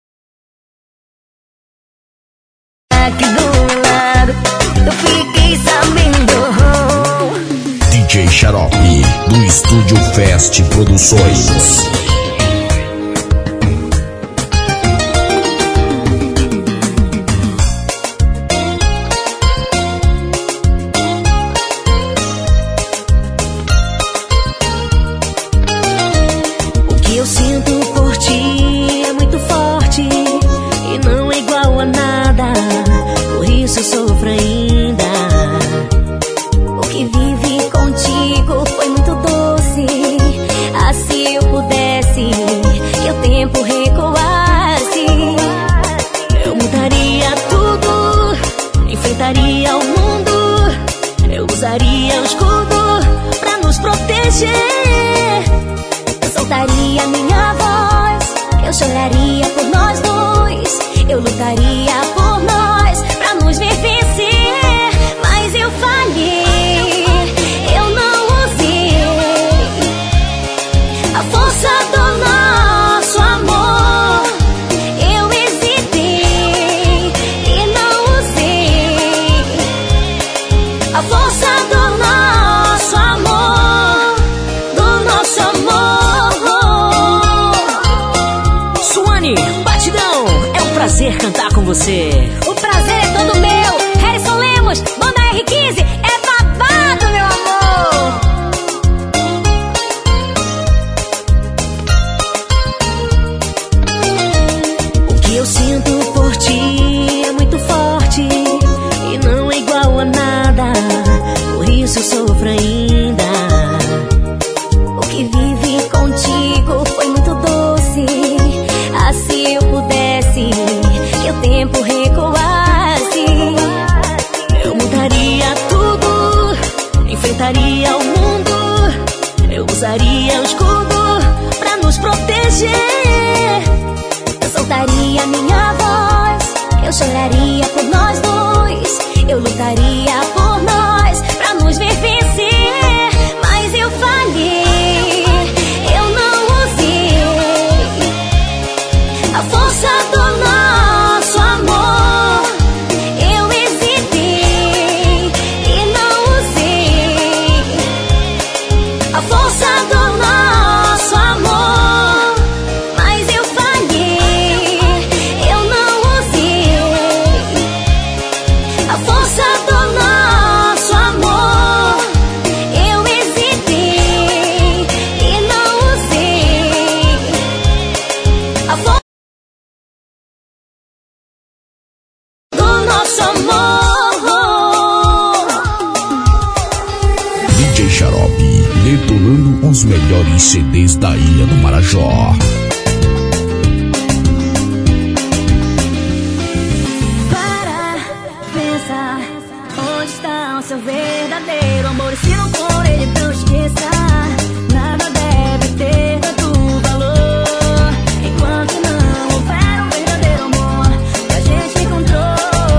aqui do meu lado. Eu fiquei sabendo. D J Xarope, do Estúdio Fest Produções. O que eu sinto por ti é muito forte e não é igual a nada, por isso eu sofro ainda. O que vivi contigo foi muito doce, ah, se eu pudesse que o tempo recuasse, eu mudaria tudo, enfrentaria o mundo, eu usaria o escudo pra nos proteger. Eu soltaria minha voz, eu choraria por nós dois, eu lutaria por nós pra nos ver vencer. Mas eu falhei, eu não usei a força do nosso amor. Eu hesitei e não usei a força do nosso amor, do nosso amor. Suane Batidão, é um prazer cantar com você. O prazer é todo meu. Harrison Lemos, banda R quinze, é babado, meu amor. O que eu sinto por ti é muito forte e não é igual a nada, por isso eu sofro ainda. O que vivi contigo foi muito doce, ah, se eu pudesse que o tempo recuasse, eu mudaria tudo, enfrentaria o mundo, eu usaria o escudo pra nos proteger. Eu soltaria minha voz, Eu choraria por nós dois, eu lutaria por nós pra nos ver vencer. Mas eu falhei, eu não usei a força do nosso amor. Eu hesitei e não usei a força do nosso amor. Mas eu falhei, eu não usei a força do nosso amor. Eu hesitei e não usei a força do nosso amor. D J Xarope, detonando os melhores C Ds da Ilha do Marajó. Para pensar, onde está o seu verdadeiro amor? E se não for ele, então esqueça. Nada deve ter tanto valor enquanto não houver um verdadeiro amor que a gente encontrou.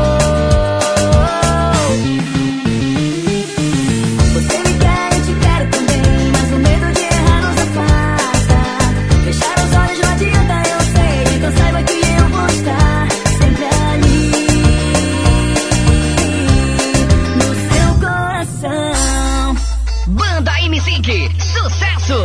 Você me quer, eu te quero também, mas o medo de errar nos afasta. Fechar os olhos não adianta, eu sei, então saiba que eu vou estar sempre ali no seu coração. Banda M cinco, sucesso!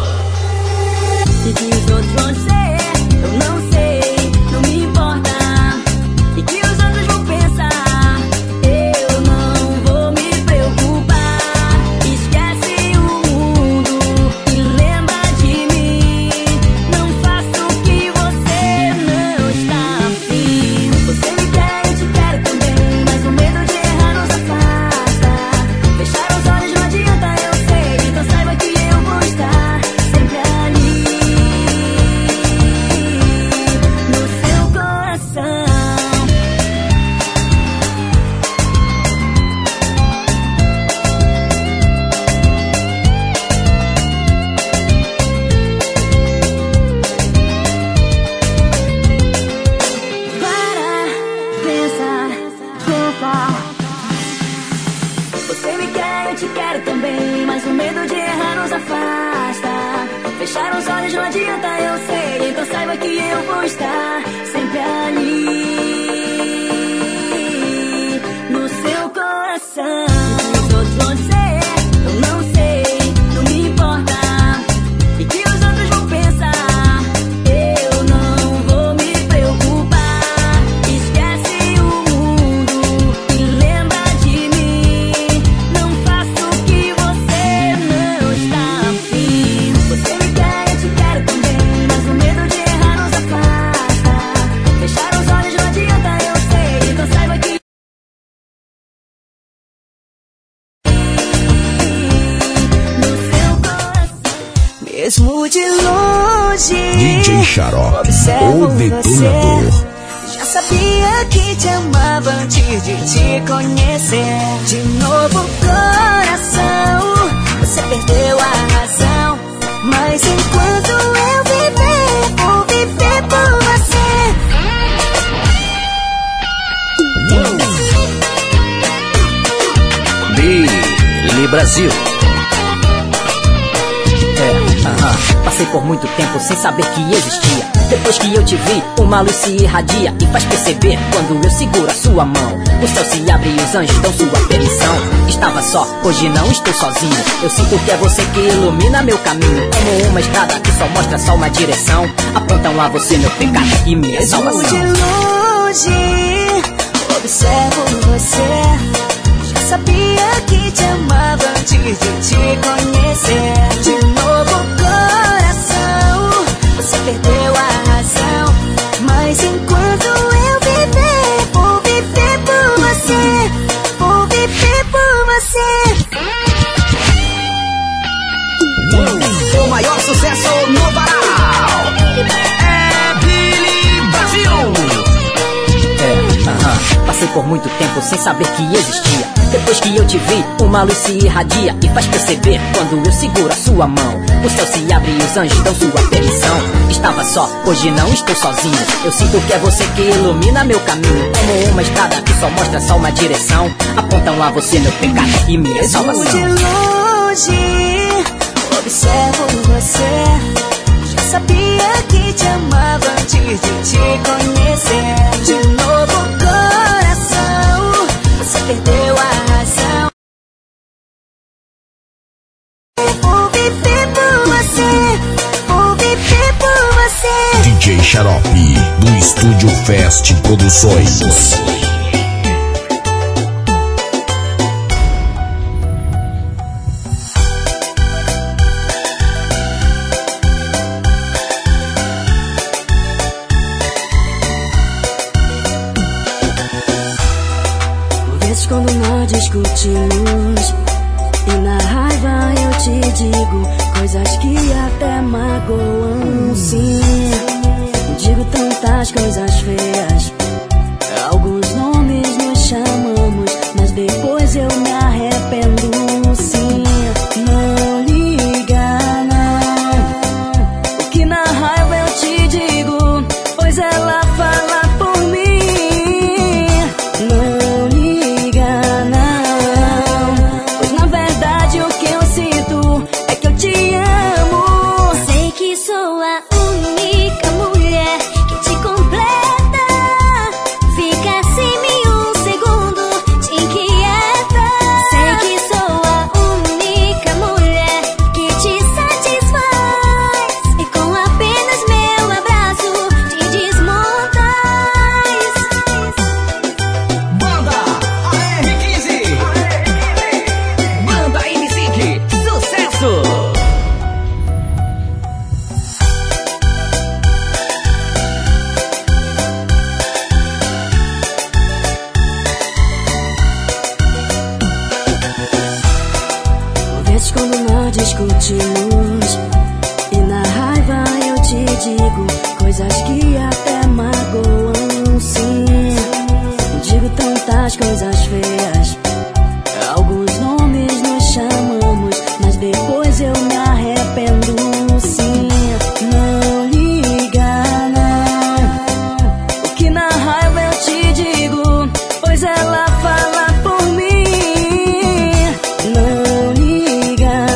E que os outros vão dizer, eu não sei, não me importa. E que os outros vão pensar, eu não vou me preocupar. Esquece o mundo e lembra de mim. Não faço o que você não está afim. Você me quer, eu te quero também, mas o medo de errar nos afasta. Fechar os olhos não adianta, eu sei, então saiba que eu vou estar sempre ali no seu coração. Para pensar, contar. Você me quer, eu te quero também, mas o medo de errar nos afasta. Fechar os olhos não adianta, eu sei, então saiba que eu vou estar sempre ali no seu coração. E que os outros vão dizer, eu não sei, não me importa. E que os outros vão pensar, eu não vou me preocupar. Esquece o mundo e lembra de mim. Não faço o que você não está afim. Você me quer, eu te quero também, mas o medo de errar nos afasta. Fechar os olhos não adianta, eu sei, então saiba que no seu coração. Mesmo de longe, D J Xarope, observo o detonador. você. Já sabia que te amava antes de te conhecer. De novo coração, você perdeu a razão. Mas enquanto eu viver, vou viver por você. Billy Brasil. É, aham. Passei por muito tempo sem saber que existia. Depois que eu te vi, uma luz se irradia e faz perceber quando eu seguro a sua mão. O céu se abre e os anjos dão sua permissão. Estava só, hoje não estou sozinho. Eu sinto que é você que ilumina meu caminho. Como uma estrada que só mostra só uma direção. Apontam a você meu pecado e minha salvação. De longe, observo você. Já sabia que te amava antes de te conhecer. De novo coração, você perdeu a razão. Mas enquanto eu viver, vou viver por você. Vou viver por você. O maior sucesso no Pará é Billy Brasil. É, aham. Passei Passei por muito tempo sem saber que existia. Depois que eu te vi, uma luz se irradia e faz perceber quando eu seguro a sua mão. O céu se abre e os anjos dão sua permissão. Estava só, hoje não estou sozinho. Eu sinto que é você que ilumina meu caminho. Como uma estrada que só mostra só uma direção. Apontam a você meu pecado e minha Mesmo salvação. de longe, observo você. Já sabia que te amava antes de te conhecer. De novo coração, você perdeu a razão. Vou viver por você, vou viver por você. D J Xarope, do Estúdio Fest Produções. Quando nós discutimos e na raiva eu te digo coisas que até magoam, sim. Digo tantas coisas feias, alguns nomes nos chamamos, mas depois eu me arrependo, sim. Não liga não, o que na raiva eu te digo, pois ela fala por mim. Não discutimos e na raiva eu te digo coisas que até magoam, sim. Digo tantas coisas feias, alguns nomes nos chamamos, mas depois eu me arrependo, sim. Não liga não, o que na raiva eu te digo, pois ela fala por mim. Não liga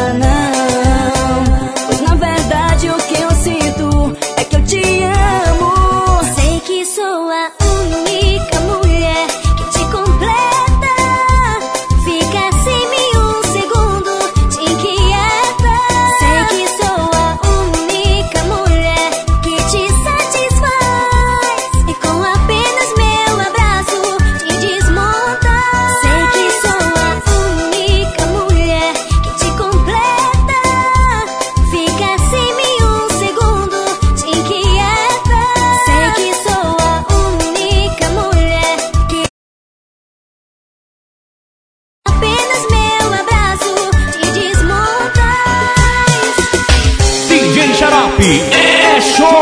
É show!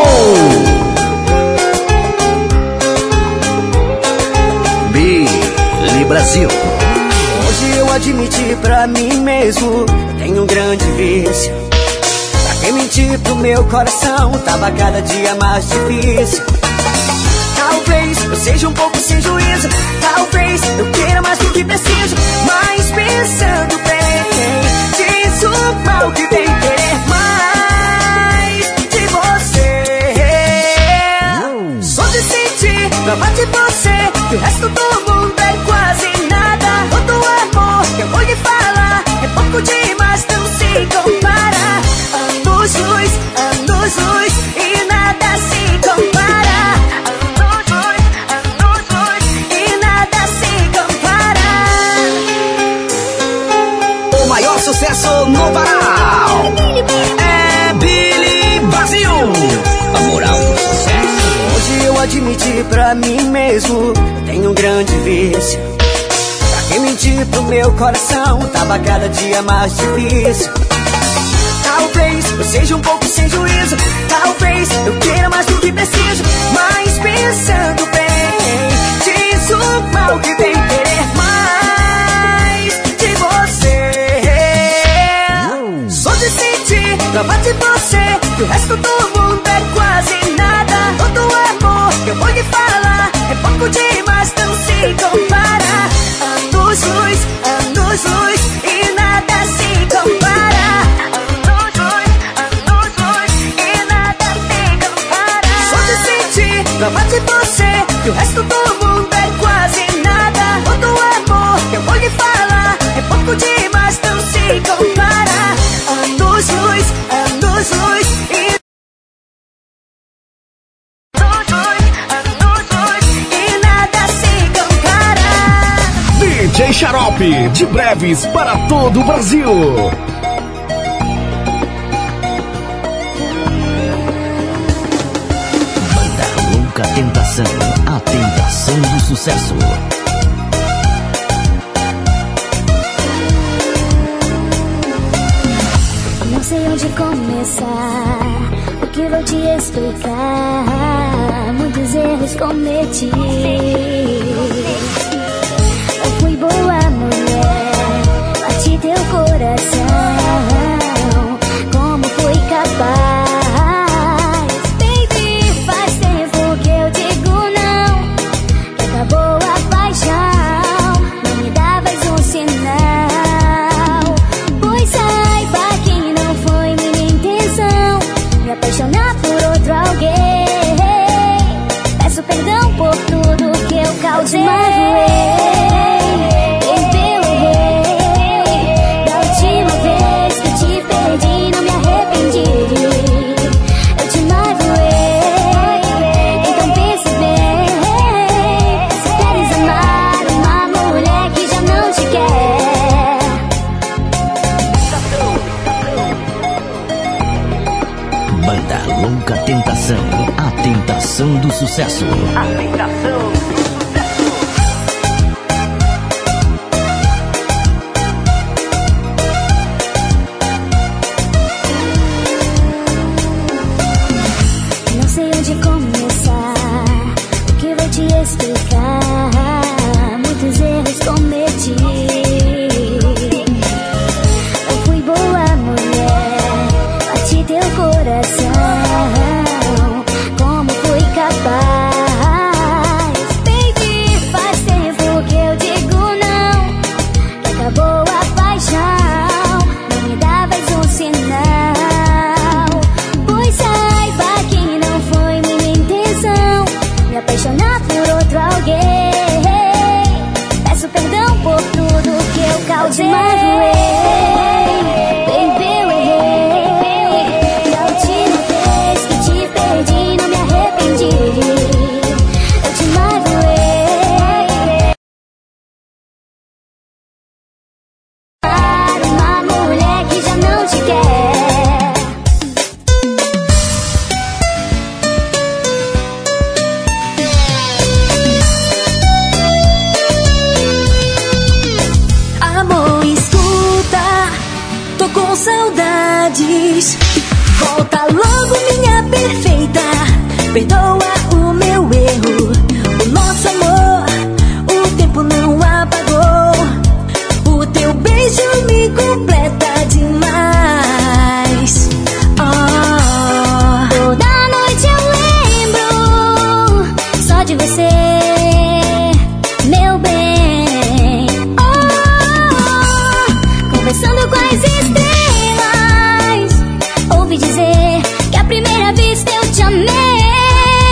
Billy Brasil. Hoje eu admiti pra mim mesmo, tenho um grande vício. Pra quem mentir pro meu coração, tava cada dia mais difícil. Talvez eu seja um pouco sem juízo, talvez eu queira mais do que preciso, mas pensando bem, diz o mal que vem querer mais de você. Só de sentir, provar de você, que o resto do mundo é quase nada. Todo amor que eu vou lhe falar é pouco demais, não se compara. Anos luz, anos luz, e nada se compara. Sucesso no varal é Billy Brasil, a moral do sucesso. Hoje eu admiti pra mim mesmo, tenho um grande vício. Pra quem mentir pro meu coração, tava cada dia mais difícil. Talvez eu seja um pouco sem juízo, talvez eu queira mais do que preciso, mas pensando bem, diz o mal que que o resto do mundo é quase nada. Todo amor que eu vou lhe falar é pouco demais, não se compara. Anos luz, anos luz e nada se compara. Anos luz, anos luz e nada se compara. Só de sentir, prova de você que o resto do mundo é quase nada. Todo amor que eu vou lhe falar é pouco demais, não se compara. Anos luz, anos luz e D J Xarope, de Breves para todo o Brasil. Banda Louca Tentação, a tentação do sucesso. Não sei onde começar, o que vou te explicar. Muitos erros cometi. Eu fui boa mulher, bati teu coração. Como fui capaz? Baby, faz tempo que eu digo não, que acabou a paixão. Não me davas um sinal, pois saiba que não foi minha intenção me apaixonar por outro alguém. Peço perdão por tudo que eu causei. Tentação, a tentação do sucesso. A tentação do sucesso. Não sei onde começar, o que vou te explicar. Muitos erros cometi. Eu fui boa mulher, bati teu coração. Apaixonar por outro alguém. Peço perdão por tudo que eu causei. Baby, eu errei. Da última vez que te perdi, não me arrependi. Eu te magoei. Para uma mulher que já não te quer. Saudades, volta logo minha perfeita. Perdoa o meu erro, o nosso amor, o tempo não apagou. O teu beijo me completa demais. Oh, toda noite eu lembro só de você, meu bem. Oh, conversando com as estrelas, ouvi dizer que a primeira vista eu te amei.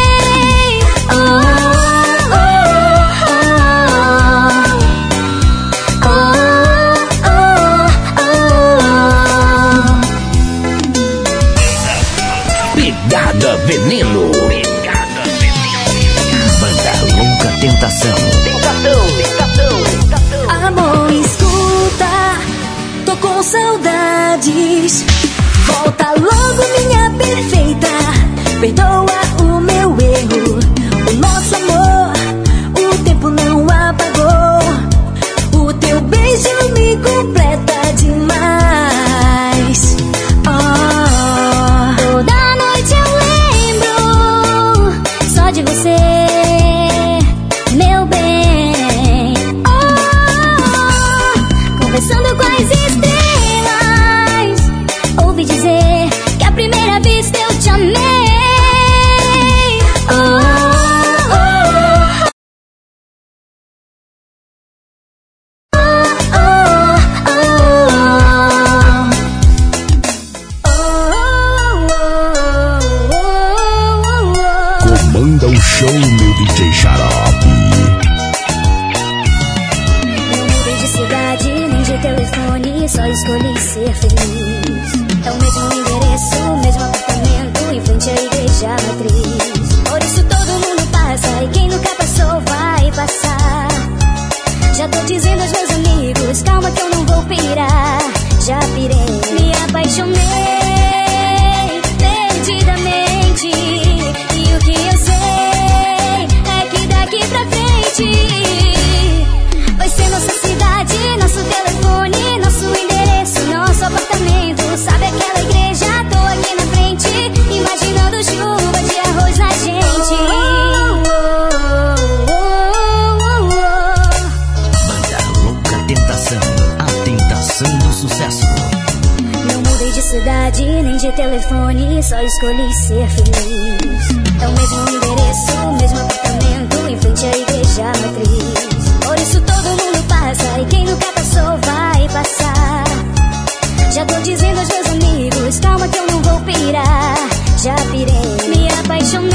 só escolhi ser feliz. É o mesmo endereço, o mesmo apartamento em frente à igreja matriz. Por isso todo mundo passa e quem nunca passou vai passar. Já tô dizendo aos meus amigos, calma que eu não vou pirar. Já pirei, me apaixonei perdidamente. E o que eu sei é que daqui pra frente vai ser nossa cidade, nosso telefone, nosso endereço, nosso apartamento. Sabe aquela igreja? Tô aqui na frente, imaginando chuva de arroz na gente. Banda Louca Tentação, a tentação do sucesso. Não mudei de cidade, nem de telefone, só escolhi ser feliz. É o mesmo endereço, o mesmo apartamento em frente à igreja matriz. Por isso todo mundo passa e quem nunca passou vai passar. Já tô dizendo aos meus amigos, calma que eu não vou pirar. Já pirei, me apaixonei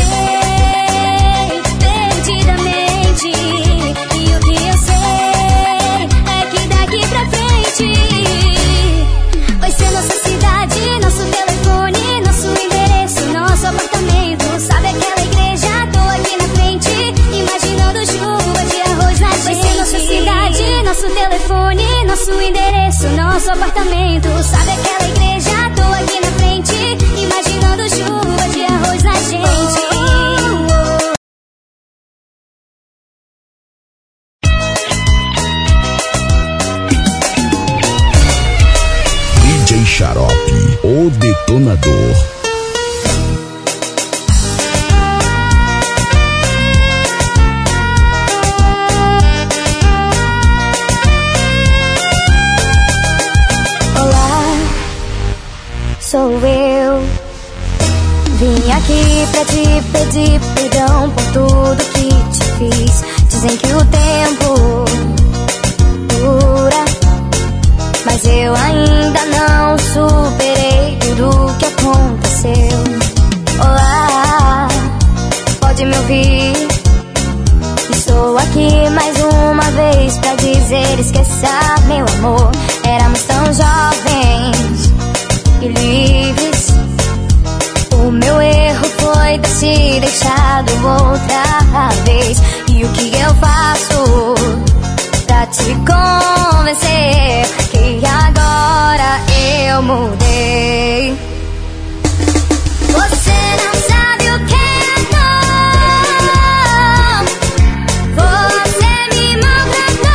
perdidamente. E o que eu sei é que daqui pra frente vai ser nossa cidade, nosso telefone, nosso endereço, nosso apartamento. Sabe aquela igreja? Tô aqui na frente, imaginando chuva de arroz na gente. Vai ser nossa cidade, nosso telefone, nosso endereço, nosso apartamento. Sabe aquela igreja? Tô aqui na frente, imaginando chuva de arroz na gente. D J Xarope, o detonador. Olá, sou eu. Vim aqui pra te pedir perdão por tudo que te fiz. Dizem que o tempo dura, mas eu ainda não superei tudo que aconteceu. Olá, pode me ouvir? Estou aqui mais uma vez pra dizer, esqueça meu amor. Éramos tão jovens e livres. O meu erro foi ter se deixado outra vez. E o que eu faço pra te convencer que agora eu mudei? Você não sabe o que é dor. Você me maltratou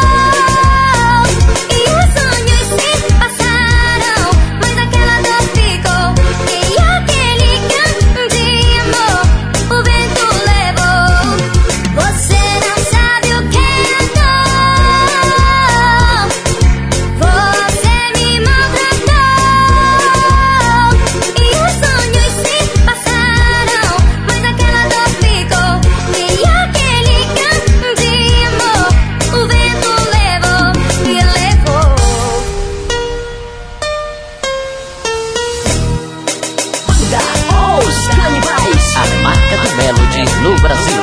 e os sonhos se passaram, mas aquela dor ficou. E aquele canto de amor o vento levou. Você não sabe o que é dor. Você me maltratou e os sonhos se passaram, mas aquela dor ficou. E aquele canto de amor o vento levou, me levou. Banda Os Canibais, a marca do Melody no Brasil.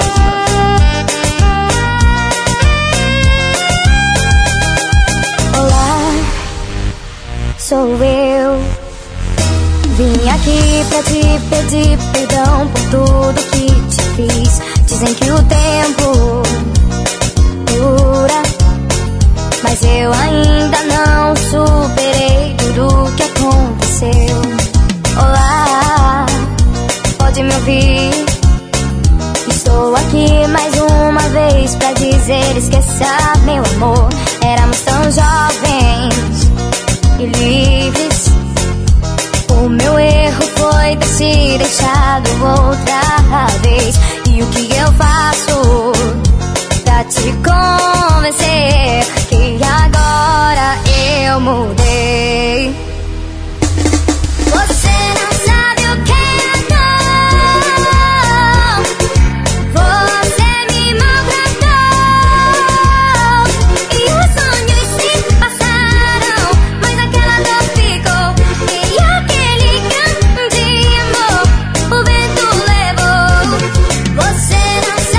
Olá, sou eu. Vim aqui pra te pedir perdão por tudo que te fiz. Dizem que o tempo dura, mas eu ainda não superei tudo que aconteceu. Olá, pode me ouvir? Estou aqui mais uma vez pra dizer, esqueça meu amor. Éramos tão jovens e livres. O meu erro foi ter se deixado outra vez. E o que eu faço pra te convencer que agora eu mudei? Você não sabe o que é dor. Você me maltratou e os sonhos se passaram, mas aquela dor ficou. E aquele canto de amor o vento levou. Você não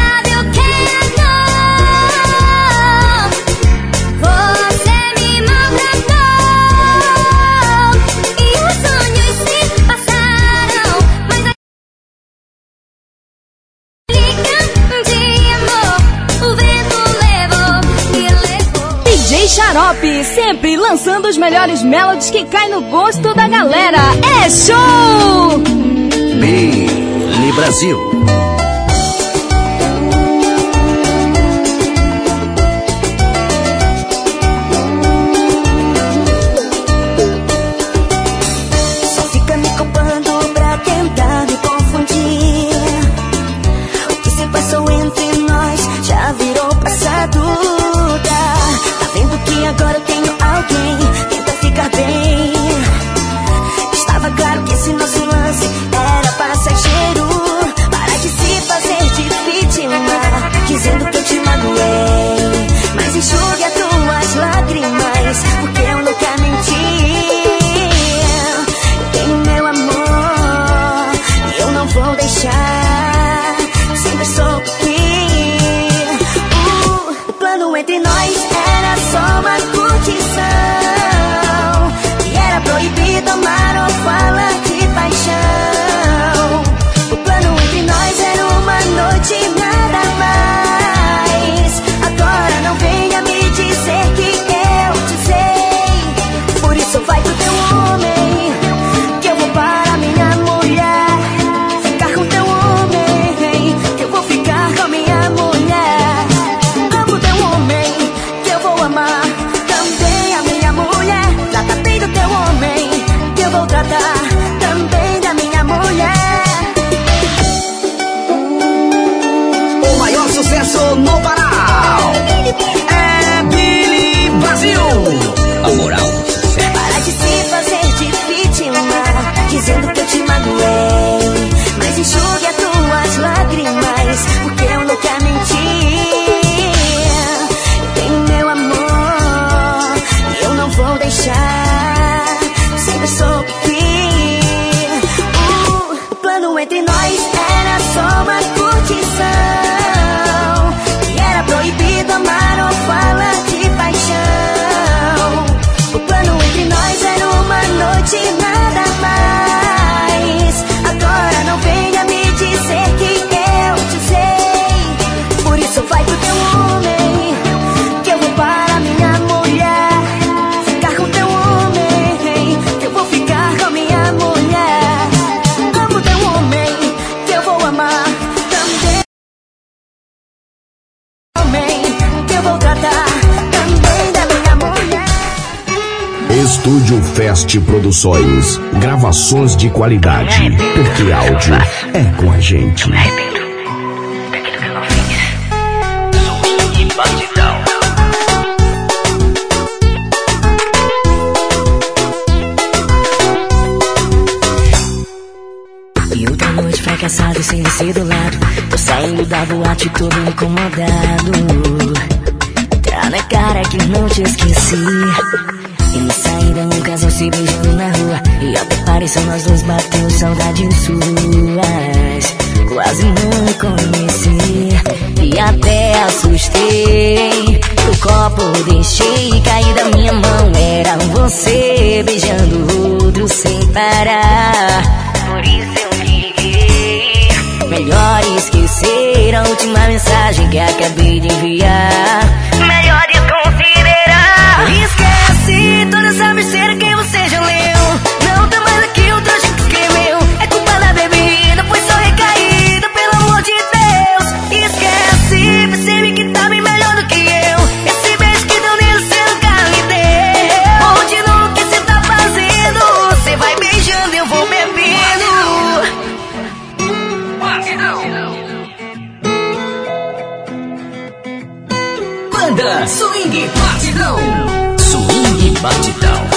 D J Xarope, sempre lançando os melhores melodies que caem no gosto da galera. É show! Billy Brasil. Só fica me culpando pra tentar me confundir. O que se passou entre nós já virou passado. Tá vendo que agora eu tenho alguém, tenta ficar bem. Estava claro que esse nosso lance era passageiro. Para de se fazer de vítima, dizendo que eu te magoei. Mas enxugue as tuas lágrimas, porque eu nunca menti. Eu tenho meu amor e eu não vou deixar. Sempre soube que o plano entre nós era só uma curtição, e era proibido amar ou falar de paixão. O plano entre nós era uma noite e nada mais. Agora não venha me dizer que eu te sei. Por isso vai pro teu homem, que eu vou para minha mulher. Ficar com teu homem, que eu vou ficar com minha mulher. Amo teu homem, que eu vou amar também a minha mulher. Trata bem do teu homem, que eu vou tratar também da minha mulher. O maior sucesso no Pará é Billy Brasil. A moral do sucesso. Para de se fazer de vítima, dizendo que eu te magoei. Mas enxugue as tuas lágrimas, porque eu nunca menti. Eu tenho meu amor e eu não vou deixar. Sempre soube que o, o plano entre nós era só uma curtição, e era proibido amar ou falar de paixão. O plano entre nós era uma noite e nada mais. Agora não venha me dizer que eu te sei. Por isso vai pro teu homem, que eu vou para minha mulher. Ficar com teu homem, que eu vou ficar com minha mulher. Amo teu homem, que eu vou amar também. Homem, que eu vou tratar também da minha mulher. Estúdio Fest Produções. Gravações de qualidade. Porque áudio é com a gente. Me arrependo daquilo que eu não fiz. Swing e batidão. E outra noite fracassado sem você do lado. Tô saindo da boate todo incomodado. Tá na cara que não te esqueci. E na saída um casal se beijando na rua. E até pareceu nós dois bateu saudades suas. Quase não conheci e até assustei. O copo deixei cair da minha mão. Era você beijando outro sem parar. Por isso eu liguei. Melhor esquecer a última mensagem que acabei de enviar. Melhor desconsiderar. Esquece toda essa besteira que você já leu. Não tá mais aqui o trecho que escreveu. É culpa da bebida, foi só recaída, pelo amor de Deus. Esquece, percebe que tá bem melhor do que eu. Esse beijo que deu nele você nunca me deu. Continua o que você tá fazendo. Você vai beijando, eu vou bebendo. Banda Swing Batidão. Swing Batidão.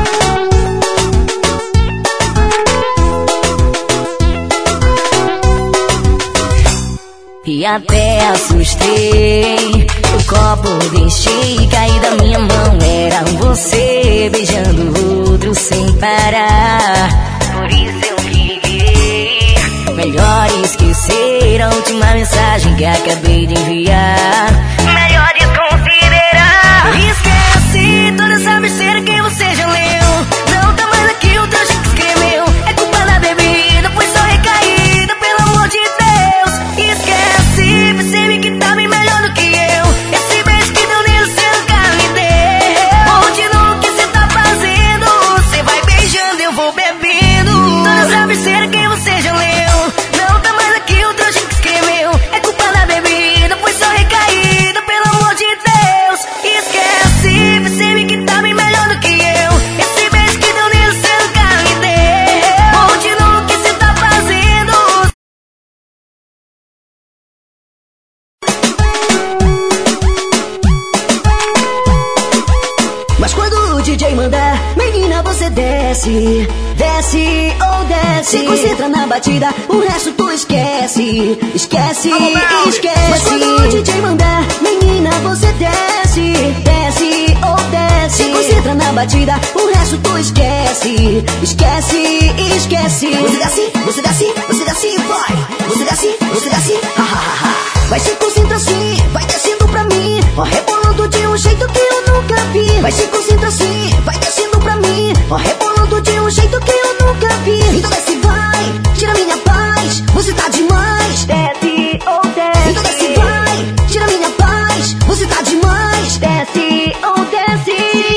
E até assustei. O copo deixei cair da minha mão. Era você beijando outro sem parar. Por isso eu liguei. Melhor esquecer a última mensagem que acabei de enviar. Melhor desconsiderar. Esquece toda essa besteira que você já leu. Não tá mais aqui o trecho que escreveu. É culpa da bebida, foi só recaída, pelo amor de Deus. Esquece, percebe que tá bem melhor do que eu. desce, desce ou desce. Se concentra na batida, o resto tu esquece. Esquece, esquece. Mas quando o D J mandar, menina, você desce, desce ou desce. Se concentra na batida, o resto tu esquece. Esquece, esquece. Você desce, você desce, você desce, vai. Você desce, você desce, ha ha ha ha. Vai se concentra assim, vai descendo pra mim, ó, rebolando de um jeito que eu nunca vi. Vai se concentra assim, vai descendo pra mim, ó, rebolando de um jeito que eu nunca vi. Então desce, vai, tira minha paz, você tá demais. Desce ou desce. Então desce, vai, tira minha paz, você tá demais. Desce ou desce.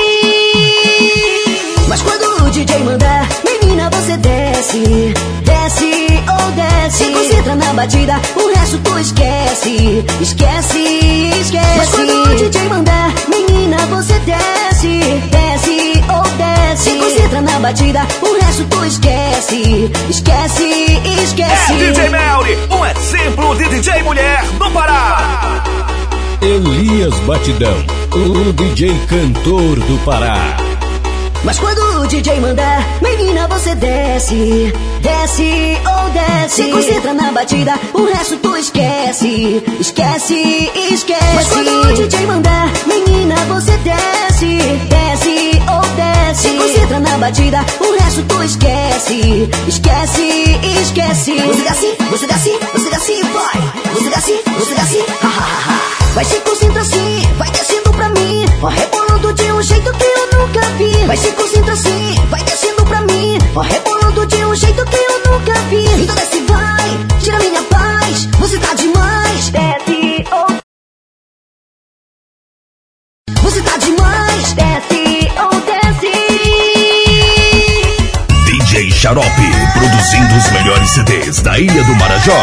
Mas quando o D J mandar, menina, você desce, desce ou desce. Se concentra na batida, o resto tu esquece. Esquece, esquece. Mas quando o D J mandar, menina, você desce, desce ou desce. Se concentra na batida, o resto tu esquece. Esquece, esquece. É D J Melly, um exemplo de D J mulher no Pará. Elias Batidão, o D J cantor do Pará. Mas quando o D J mandar, menina, você desce, desce ou desce. Se concentra na batida, o resto tu esquece. Esquece, esquece. Mas quando o D J mandar, menina, você desce, desce ou desce. Se concentra na batida, o resto tu esquece. Esquece, esquece. Você desce, você desce, você desce, vai. Você desce, você desce, ha ha ha ha. Vai se concentra assim, vai descendo pra mim, ó, rebolando de um jeito que eu nunca vi. Vai se concentra assim, vai descendo pra mim, ó, rebolando de um jeito que eu nunca vi. Então desce, vai, tira minha paz, você tá demais. Desce ou você tá demais. Desce ou desce. D J Xarope, produzindo os melhores C Ds da Ilha do Marajó.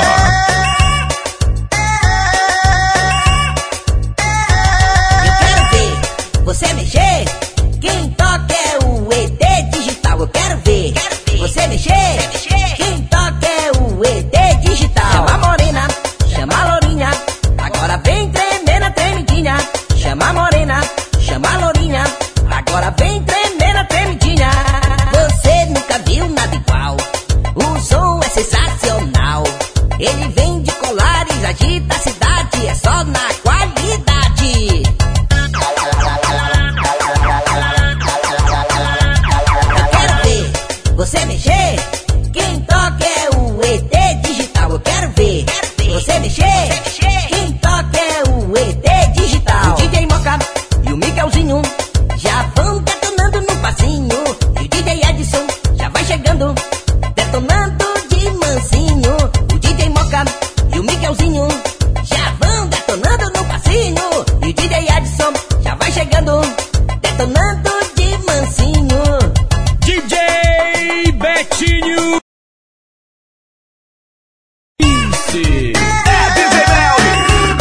Você mexer, quem toca é o E T digital. Eu quero ver, você mexer, quem toca é o E T digital. Chama a morena, chama a lourinha, agora vem tremendo a tremidinha. Chama a morena, chama a lourinha, agora vem tremendo a tremidinha. Você nunca viu nada igual, o som é sensacional. Ele vem de Colares, agita a cidade, é só na qualidade. Você mexer, quem toca é o E T digital. Eu quero ver, você mexer, quem toca é o E T digital. O D J Moca e o Miguelzinho já vão detonando no passinho. E o D J Edson já vai chegando, detonando de mansinho. O D J Moca e o Miguelzinho já vão detonando no passinho. E o D J Edson já vai chegando, detonando de mansinho. D J Betinho. É D J Melly.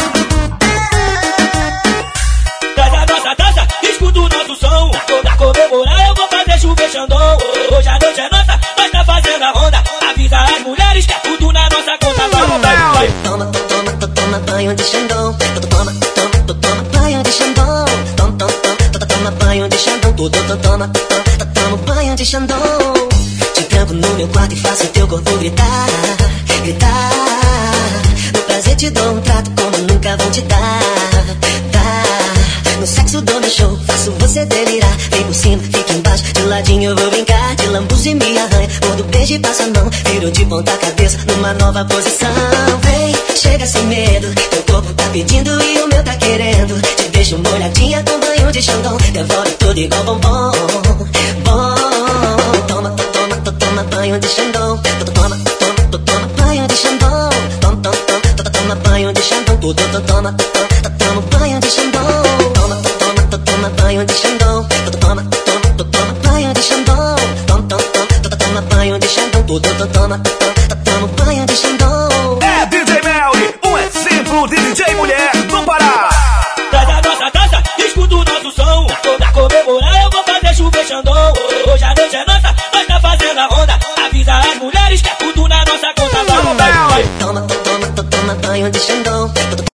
Traz a nossa dança, escuta o nosso som. Pra comemorar eu vou fazer chover Xandão. Hoje a noite é nossa, nós tá fazendo a ronda. Avisa as mulheres que é tudo na nossa conta. Vai, vai, vai. Toma, toma, toma, toma banho de Xandão. Toma, toma, toma banho de Xandão. Toma, toma, toma banho de Xandão. Toma, toma, toma banho de Xandão. Te tranco no meu quarto e faço teu corpo gritar, gritar. No prazer te dou um trato como nunca vou te dar, dar. No sexo dou meu show, faço você delirar. Vem por cima, fica embaixo, de ladinho eu vou brincar. De lambuz e me arranha, quando beijo e passa a mão. Viro de ponta cabeça, numa nova posição. Vem, chega sem medo, teu corpo tá pedindo e o meu tá querendo. Te deixo molhadinha com banho de Xandão. Devolve tudo igual bombom, bom. Toma, toma, toma banho de Xandão. Toma, toma, toma banho de Xandão. Toma, toma, toma banho de Xandão. Toma, toma, toma banho de Xandão. Toma, toma, toma banho de Xandão. Toma, toma, toma banho de Xandão. Toma, toma, toma banho de Xandão. Toma, toma, toma banho de Xandão. É D J Melly, um exemplo de D J mulher no Pará. Traz a nossa dança, escuta o nosso som. Pra comemorar eu vou fazer chover Xandão. Hoje a noite é nossa, nós tá fazendo a ronda. Avisa as mulheres que é tudo na nossa conta. Vai, vai, vai. Toma, toma, toma banho de Xandão.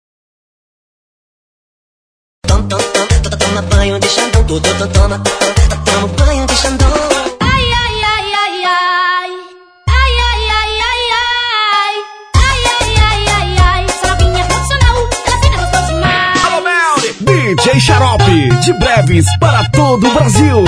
Toma, toma, toma banho de Xandão. Toma, toma banho de Xandão. Ai, ai, D J Xarope, de breves para todo o Brasil.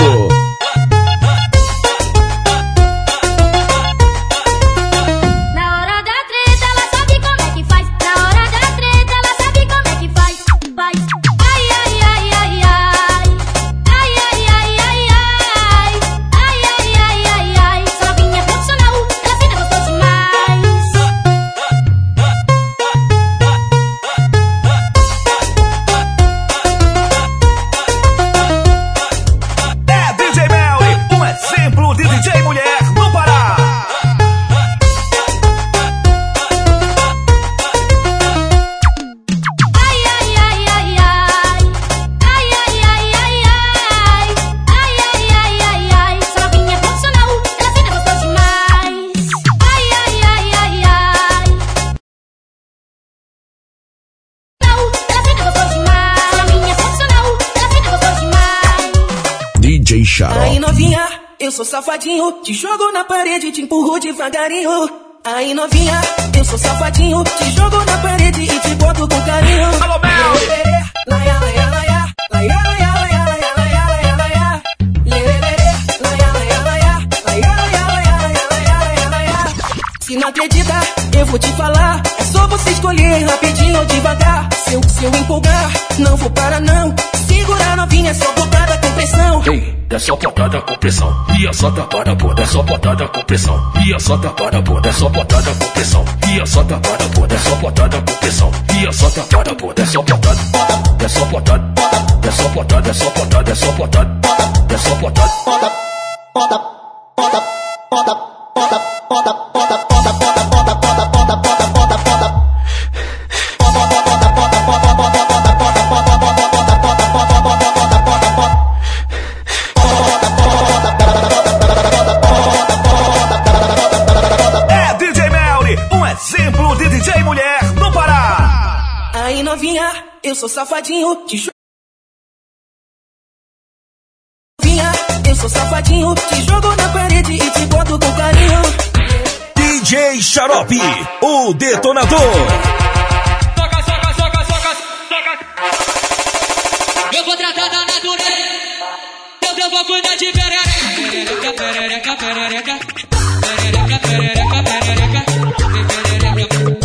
Aí novinha, eu sou safadinho, te jogo na parede, te empurro devagarinho. Aí novinha, eu sou safadinho, te jogo na parede e te boto com carinho. Alô, Mel! Laia, laia, laia, laia, laia, laia, laia, laia, laia, laia. Laia, laia, laia, laia, laia, laia, laia, laia. Se não acredita, eu vou te falar. É só você escolher rapidinho ou devagar. Se eu, se eu empolgar, não vou parar não. Segura novinha, só botada com pressão. Ei, é só botada com pressão. E a só tapada bunda, é só botada com pressão. E a só tapada bunda, é só botada com pressão. E a só tapada bunda, é só botada com pressão. E a só tapada bunda, é só botada. É só botada, é só botada, é só botada, é só botada. É só botada. Bota, bota, bota, bota, bota, bota, bota, bota, bota, bota, bota, bota, bota, bota, bota. É D J Melly, um exemplo de D J mulher no Pará. Aí novinha, eu sou safadinho, te jogo. Novinha, eu sou safadinho, te jogo na parede e te boto com carinho. D J Xarope, o detonador. Soca, soca, soca, soca, soca. Eu vou tratar da natureza. Eu, eu vou cuidar de perereca, perereca, perereca, perereca, perereca, perereca, perereca.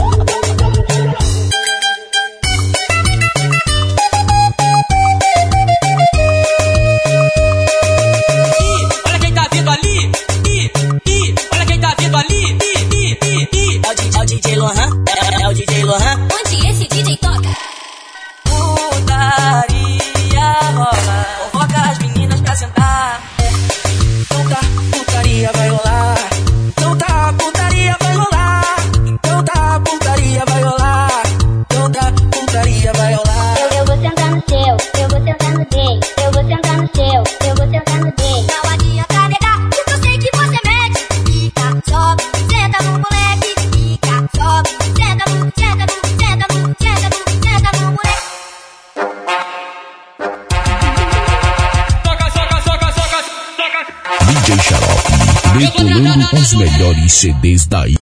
Ih, olha quem tá vindo ali. Ih, ih, olha quem tá vindo ali. Ih, ih, ih, ih. É o D J, é o D J Lohan, é, é o D J Lohan. Onde esse D J toca? Putaria rola, convoca as meninas pra sentar. Então tá, putaria vai rolar. Então tá, putaria vai rolar. Então tá, putaria vai rolar. Então tá, putaria vai rolar. Eu, eu vou sentar no seu, eu vou sentar no dele. Eu vou sentar no seu, eu vou sentar no dele. Não adianta negar, porque eu sei que você mete. Fica, sobe, senta no moleque. Fica, sobe, senta no, senta no, senta no, senta no, senta no moleque. Soca, soca, soca, soca, soca. D J Xarope, detonando os melhores C Ds daí.